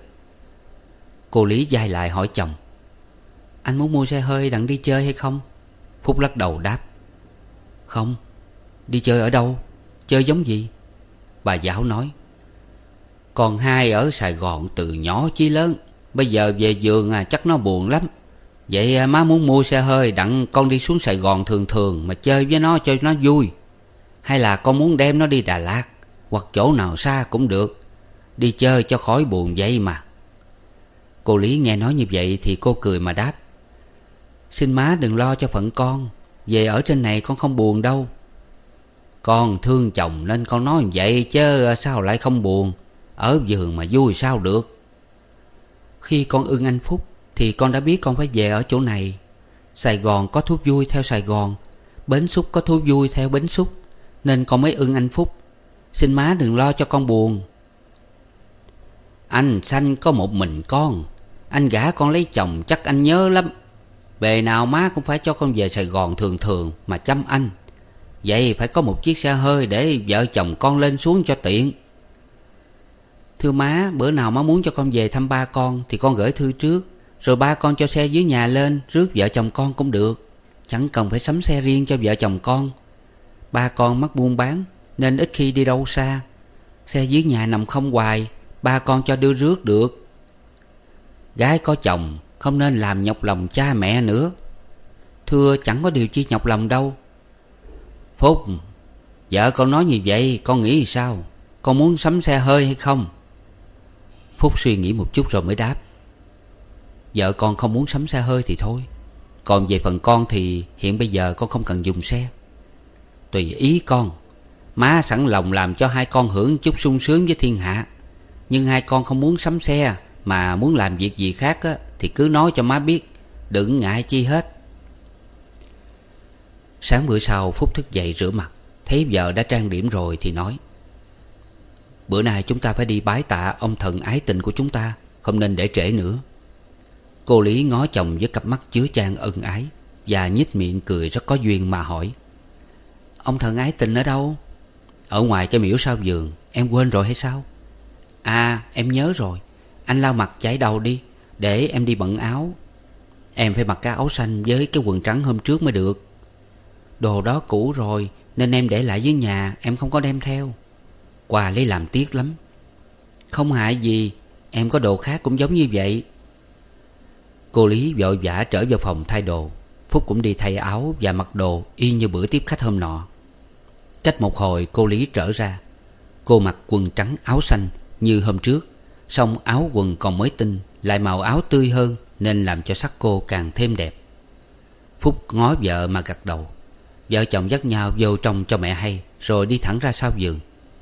Cô Lý dai lại hỏi chồng: "Anh muốn mua xe hơi đặng đi chơi hay không?" Phúc lắc đầu đáp: "Không." "Đi chơi ở đâu? Chơi giống gì?" Bà giáo nói: "Con hai ở Sài Gòn từ nhỏ chí lớn, bây giờ về giường à, chắc nó buồn lắm. Vậy má muốn mua xe hơi đặng con đi xuống Sài Gòn thường thường mà chơi với nó cho nó vui. Hay là con muốn đem nó đi Đà Lạt, hoặc chỗ nào xa cũng được, đi chơi cho khỏi buồn vậy mà." Cô Lý nghe nói như vậy thì cô cười mà đáp: Xin má đừng lo cho phận con. Về ở trên này con không buồn đâu. Con thương chồng nên con nói vậy chứ sao lại không buồn. Ở vườn mà vui sao được. Khi con ưng anh Phúc thì con đã biết con phải về ở chỗ này. Sài Gòn có thú vui theo Sài Gòn, Bến Xúc có thú vui theo Bến Xúc, nên con mới ưng anh Phúc. Xin má đừng lo cho con buồn. Anh sanh có một mình con. Anh gả con lấy chồng chắc anh nhớ lắm. Bề nào má cũng phải cho con về Sài Gòn thường thường mà chăm anh. Vậy phải có một chiếc xe hơi để vợ chồng con lên xuống cho tiện. Thưa má, bữa nào má muốn cho con về thăm ba con thì con gửi thư trước, rồi ba con cho xe dưới nhà lên rước vợ chồng con cũng được. Chẳng cần phải sắm xe riêng cho vợ chồng con. Ba con mắc buôn bán nên ít khi đi đâu xa. Xe dưới nhà nằm không hoài, ba con cho đưa rước được. Gái có chồng không nên làm nhọc lòng cha mẹ nữa. Thưa chẳng có điều chi nhọc lòng đâu. Phúc, vợ con nói như vậy con nghĩ sao? Con muốn sắm xe hơi hay không? Phúc suy nghĩ một chút rồi mới đáp. Vợ con không muốn sắm xe hơi thì thôi. Còn về phần con thì hiện bây giờ con không cần dùng xe. Tùy ý con. Má sẵn lòng làm cho hai con hưởng chút sung sướng với thiên hạ. Nhưng hai con không muốn sắm xe mà muốn làm việc gì khác á, thì cứ nói cho má biết, đừng ngại chi hết. Sáng bữa sau Phúc thức dậy rửa mặt, thấy vợ đã trang điểm rồi thì nói: Bữa nay chúng ta phải đi bái tạ ông thần ái tình của chúng ta, không nên để trễ nữa. Cô Lý ngó chồng với cặp mắt chứa chan ân ái và nhếch miệng cười rất có duyên mà hỏi: Ông thần ái tình ở đâu? Ở ngoài cái miễu sau vườn. Em quên rồi hay sao? À em nhớ rồi. Anh lau mặt chải đầu đi, để em đi bận áo. Em phải mặc cái áo xanh với cái quần trắng hôm trước mới được. Đồ đó cũ rồi nên em để lại dưới nhà, em không có đem theo. Quà lấy làm tiếc lắm. Không hại gì, em có đồ khác cũng giống như vậy. Cô Lý vội vã trở vào phòng thay đồ. Phúc cũng đi thay áo và mặc đồ y như bữa tiếp khách hôm nọ. Cách một hồi cô Lý trở ra. Cô mặc quần trắng áo xanh như hôm trước, song áo quần còn mới tinh, lại màu áo tươi hơn nên làm cho sắc cô càng thêm đẹp. Phúc ngó vợ mà gật đầu. Vợ chồng dắt nhau vô trong cho mẹ hay, rồi đi thẳng ra sau vườn.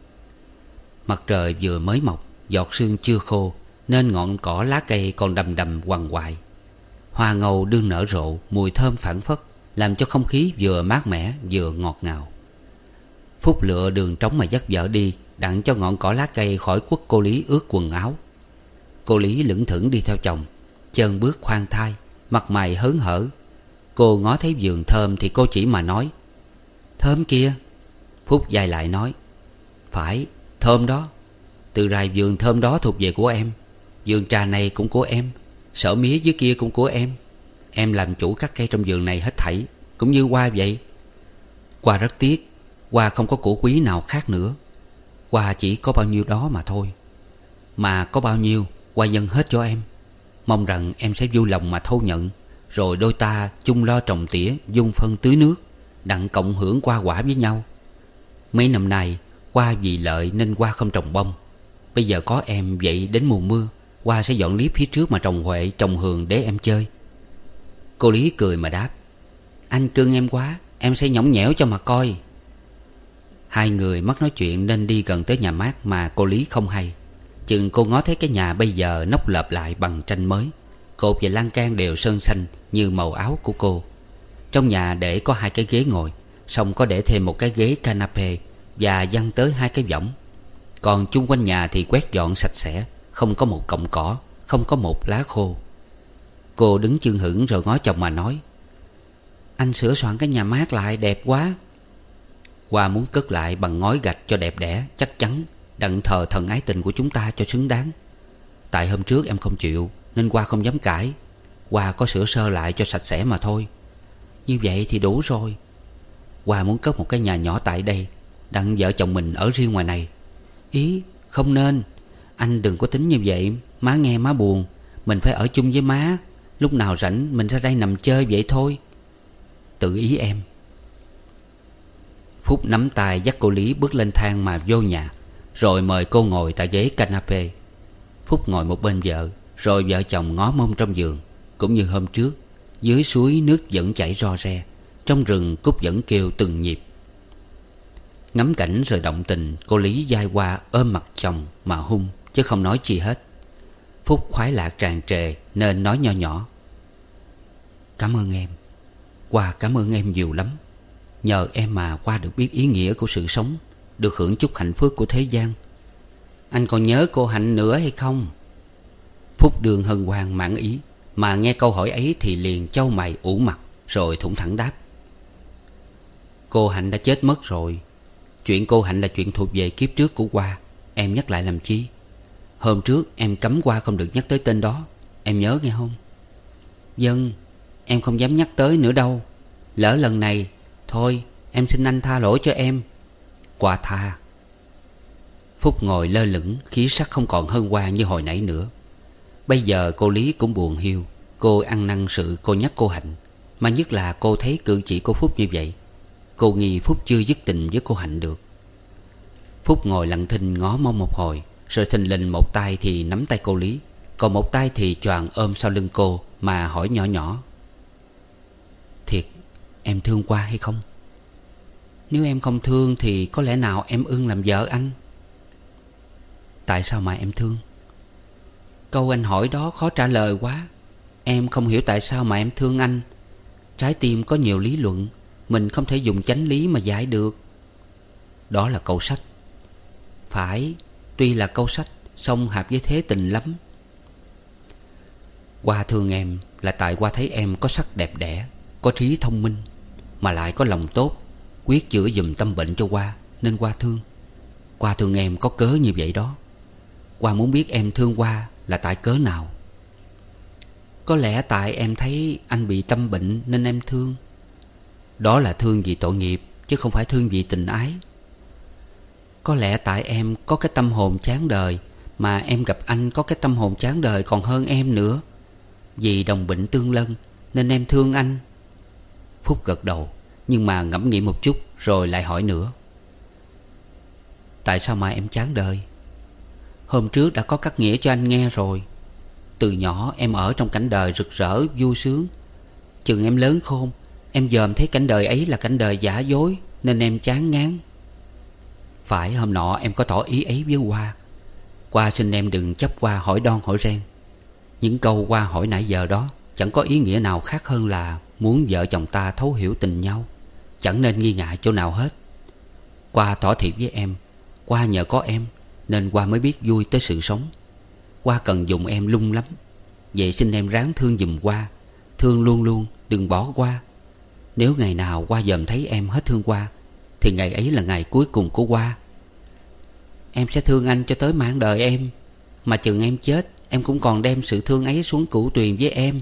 Mặt trời vừa mới mọc, giọt sương chưa khô, nên ngọn cỏ lá cây còn đầm đầm quằn quại. Hoa ngâu đương nở rộ, mùi thơm phảng phất, làm cho không khí vừa mát mẻ vừa ngọt ngào. Phúc lựa đường trống mà dắt vợ đi, đặng cho ngọn cỏ lá cây khỏi quất cô Lý ướt quần áo. Cô Lý lững thững đi theo chồng, chân bước khoan thai, mặt mày hớn hở. Cô ngó thấy vườn thơm thì cô chỉ mà nói: Thơm kia. Phúc dài lại nói: Phải, thơm đó. Từ rài vườn thơm đó thuộc về của em. Vườn trà này cũng của em. Sở mía dưới kia cũng của em. Em làm chủ các cây trong vườn này hết thảy, cũng như Hoa vậy. Hoa rất tiếc, Hoa không có của quý nào khác nữa. Hoa chỉ có bao nhiêu đó mà thôi. Mà có bao nhiêu Hoa dâng hết cho em. Mong rằng em sẽ vui lòng mà thâu nhận, rồi đôi ta chung lo trồng tỉa, dung phân tưới nước, đặng cộng hưởng hoa quả với nhau. Mấy năm nay Hoa vì lợi nên Hoa không trồng bông. Bây giờ có em vậy, đến mùa mưa Hoa sẽ dọn liếp phía trước mà trồng huệ, trồng hường để em chơi. Cô Lý cười mà đáp: Anh cưng em quá, em sẽ nhõng nhẽo cho mà coi. Hai người mắc nói chuyện nên đi gần tới nhà mát mà cô Lý không hay. Chừng cô ngó thấy cái nhà bây giờ nóc lợp lại bằng tranh mới, cột và lan can đều sơn xanh như màu áo của cô. Trong nhà để có hai cái ghế ngồi, xong có để thêm một cái ghế canapé và dăng tới hai cái võng. Còn chung quanh nhà thì quét dọn sạch sẽ, không có một cọng cỏ, không có một lá khô. Cô đứng chưng hửng rồi ngó chồng mà nói: Anh sửa soạn cái nhà mát lại đẹp quá. Hoa muốn cất lại bằng ngói gạch cho đẹp đẽ, chắc chắn, đặng thờ thần ái tình của chúng ta cho xứng đáng. Tại hôm trước em không chịu nên Hoa không dám cãi. Hoa có sửa sơ lại cho sạch sẽ mà thôi. Như vậy thì đủ rồi. Hoa muốn cất một cái nhà nhỏ tại đây, đặng vợ chồng mình ở riêng ngoài này. Ý, không nên. Anh đừng có tính như vậy, má nghe má buồn. Mình phải ở chung với má. Lúc nào rảnh mình ra đây nằm chơi vậy thôi. Tự ý em. Phúc nắm tay dắt cô Lý bước lên thang mà vô nhà, rồi mời cô ngồi tại ghế canapé. Phúc ngồi một bên vợ, rồi vợ chồng ngó mông trong giường. Cũng như hôm trước, Dưới suối nước vẫn chảy ro re, trong rừng cúc vẫn kêu từng nhịp. Ngắm cảnh rồi động tình, cô Lý vai qua ôm mặt chồng mà hung, chứ không nói chi hết. Phúc khoái lạc tràn trề nên nói nho nhỏ: "Cảm ơn em, Qua cảm ơn em nhiều lắm. Nhờ em mà Qua được biết ý nghĩa của sự sống, được hưởng chút hạnh phúc của thế gian. Anh còn nhớ cô Hạnh nữa hay không?" Phúc đường hân hoan mãn ý, mà nghe câu hỏi ấy thì liền chau mày ủ mặt, rồi thủng thẳng đáp: "Cô Hạnh đã chết mất rồi. Chuyện cô Hạnh là chuyện thuộc về kiếp trước của Qua, em nhắc lại làm chi? Hôm trước em cấm Qua không được nhắc tới tên đó, em nhớ nghe không?" "Vâng, em không dám nhắc tới nữa đâu. Lỡ lần này, thôi em xin anh tha lỗi cho em." "Qua tha." Phúc ngồi lơ lửng, khí sắc không còn hân hoan như hồi nãy nữa. Bây giờ cô Lý cũng buồn hiu. Cô ăn năn sự cô nhắc cô Hạnh, mà nhất là cô thấy cử chỉ cô Phúc như vậy. Cô nghi Phúc chưa dứt tình với cô Hạnh được. Phúc ngồi lặng thinh ngó mong một hồi, rồi thình lình một tay thì nắm tay cô Lý, còn một tay thì choàng ôm sau lưng cô mà hỏi nhỏ nhỏ: "Thiệt em thương Qua hay không? Nếu em không thương thì có lẽ nào em ưng làm vợ anh?" "Tại sao mà em thương?" "Câu anh hỏi đó khó trả lời quá. Em không hiểu tại sao mà em thương anh. Trái tim có nhiều lý luận, mình không thể dùng chánh lý mà giải được." "Đó là câu sách." "Phải, tuy là câu sách, song hợp với thế tình lắm." "Qua thương em là tại Qua thấy em có sắc đẹp đẽ, có trí thông minh, mà lại có lòng tốt, quyết chữa giùm tâm bệnh cho Qua, nên Qua thương. Qua thương em có cớ như vậy đó. Qua muốn biết em thương Qua là tại cớ nào." "Có lẽ tại em thấy anh bị tâm bệnh nên em thương." "Đó là thương vì tội nghiệp, chứ không phải thương vì tình ái." "Có lẽ tại em có cái tâm hồn chán đời, mà em gặp anh có cái tâm hồn chán đời còn hơn em nữa. Vì đồng bệnh tương lân nên em thương anh." Phúc gật đầu, nhưng mà ngẫm nghĩ một chút rồi lại hỏi nữa: "Tại sao mà em chán đời?" "Hôm trước đã có cắt nghĩa cho anh nghe rồi. Từ nhỏ em ở trong cảnh đời rực rỡ vui sướng. Chừng em lớn khôn, em dòm thấy cảnh đời ấy là cảnh đời giả dối, nên em chán ngán. Phải hôm nọ em có tỏ ý ấy với Qua. Qua xin em đừng chấp Qua hỏi đon hỏi ren. Những câu Qua hỏi nãy giờ đó chẳng có ý nghĩa nào khác hơn là muốn vợ chồng ta thấu hiểu tình nhau, chẳng nên nghi ngại chỗ nào hết. Qua tỏ thiệt với em, Qua nhờ có em nên Qua mới biết vui tới sự sống. Qua cần dùng em lung lắm. Vậy xin em ráng thương giùm Qua, thương luôn luôn, đừng bỏ Qua. Nếu ngày nào Qua dòm thấy em hết thương Qua thì ngày ấy là ngày cuối cùng của Qua. Em sẽ thương anh cho tới mãn đời em, mà chừng em chết em cũng còn đem sự thương ấy xuống cửu tuyền với em."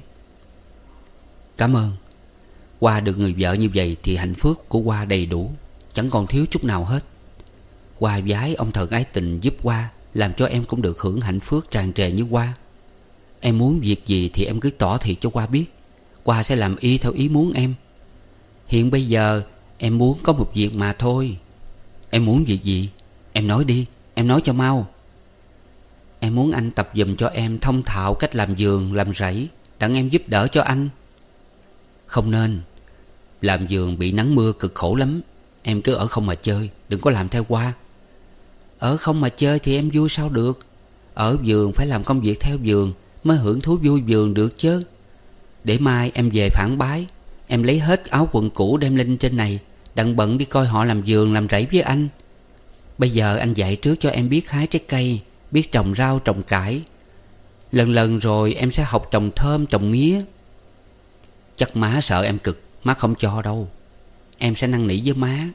"Cảm ơn. Qua được người vợ như vậy thì hạnh phúc của Qua đầy đủ, chẳng còn thiếu chút nào hết. Qua vái ông thần ái tình giúp Qua, làm cho em cũng được hưởng hạnh phúc tràn trề như Qua. Em muốn việc gì thì em cứ tỏ thiệt cho Qua biết, Qua sẽ làm y theo ý muốn em. Hiện bây giờ em muốn có một việc mà thôi." "Em muốn việc gì? Em nói đi, em nói cho mau." "Em muốn anh tập giùm cho em thông thạo cách làm vườn, làm rẫy, đặng em giúp đỡ cho anh." "Không nên. Làm vườn bị nắng mưa cực khổ lắm. Em cứ ở không mà chơi, đừng có làm theo Qua." "Ở không mà chơi thì em vui sao được. Ở vườn phải làm công việc theo vườn mới hưởng thú vui vườn được chứ. Để mai em về phản bái, em lấy hết áo quần cũ đem lên trên này, đặng bận đi coi họ làm vườn làm rẫy với anh. Bây giờ anh dạy trước cho em biết hái trái cây, biết trồng rau trồng cải. Lần lần rồi em sẽ học trồng thơm trồng mía." "Chắc má sợ em cực, má không cho đâu. Em sẽ năn nỉ với má."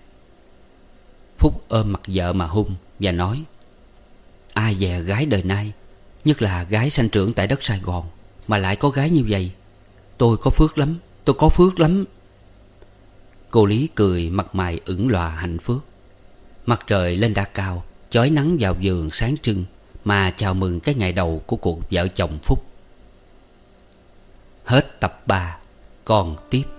Phúc ôm mặt vợ mà hung và nói: "Ai dè gái đời nay, nhất là gái sanh trưởng tại đất Sài Gòn, mà lại có gái như vậy. Tôi có phước lắm, tôi có phước lắm." Cô Lý cười mặt mày ửng lòa hạnh phúc. Mặt trời lên đã cao, chói nắng vào vườn sáng trưng, mà chào mừng cái ngày đầu của cuộc vợ chồng Phúc. Hết tập ba, còn tiếp.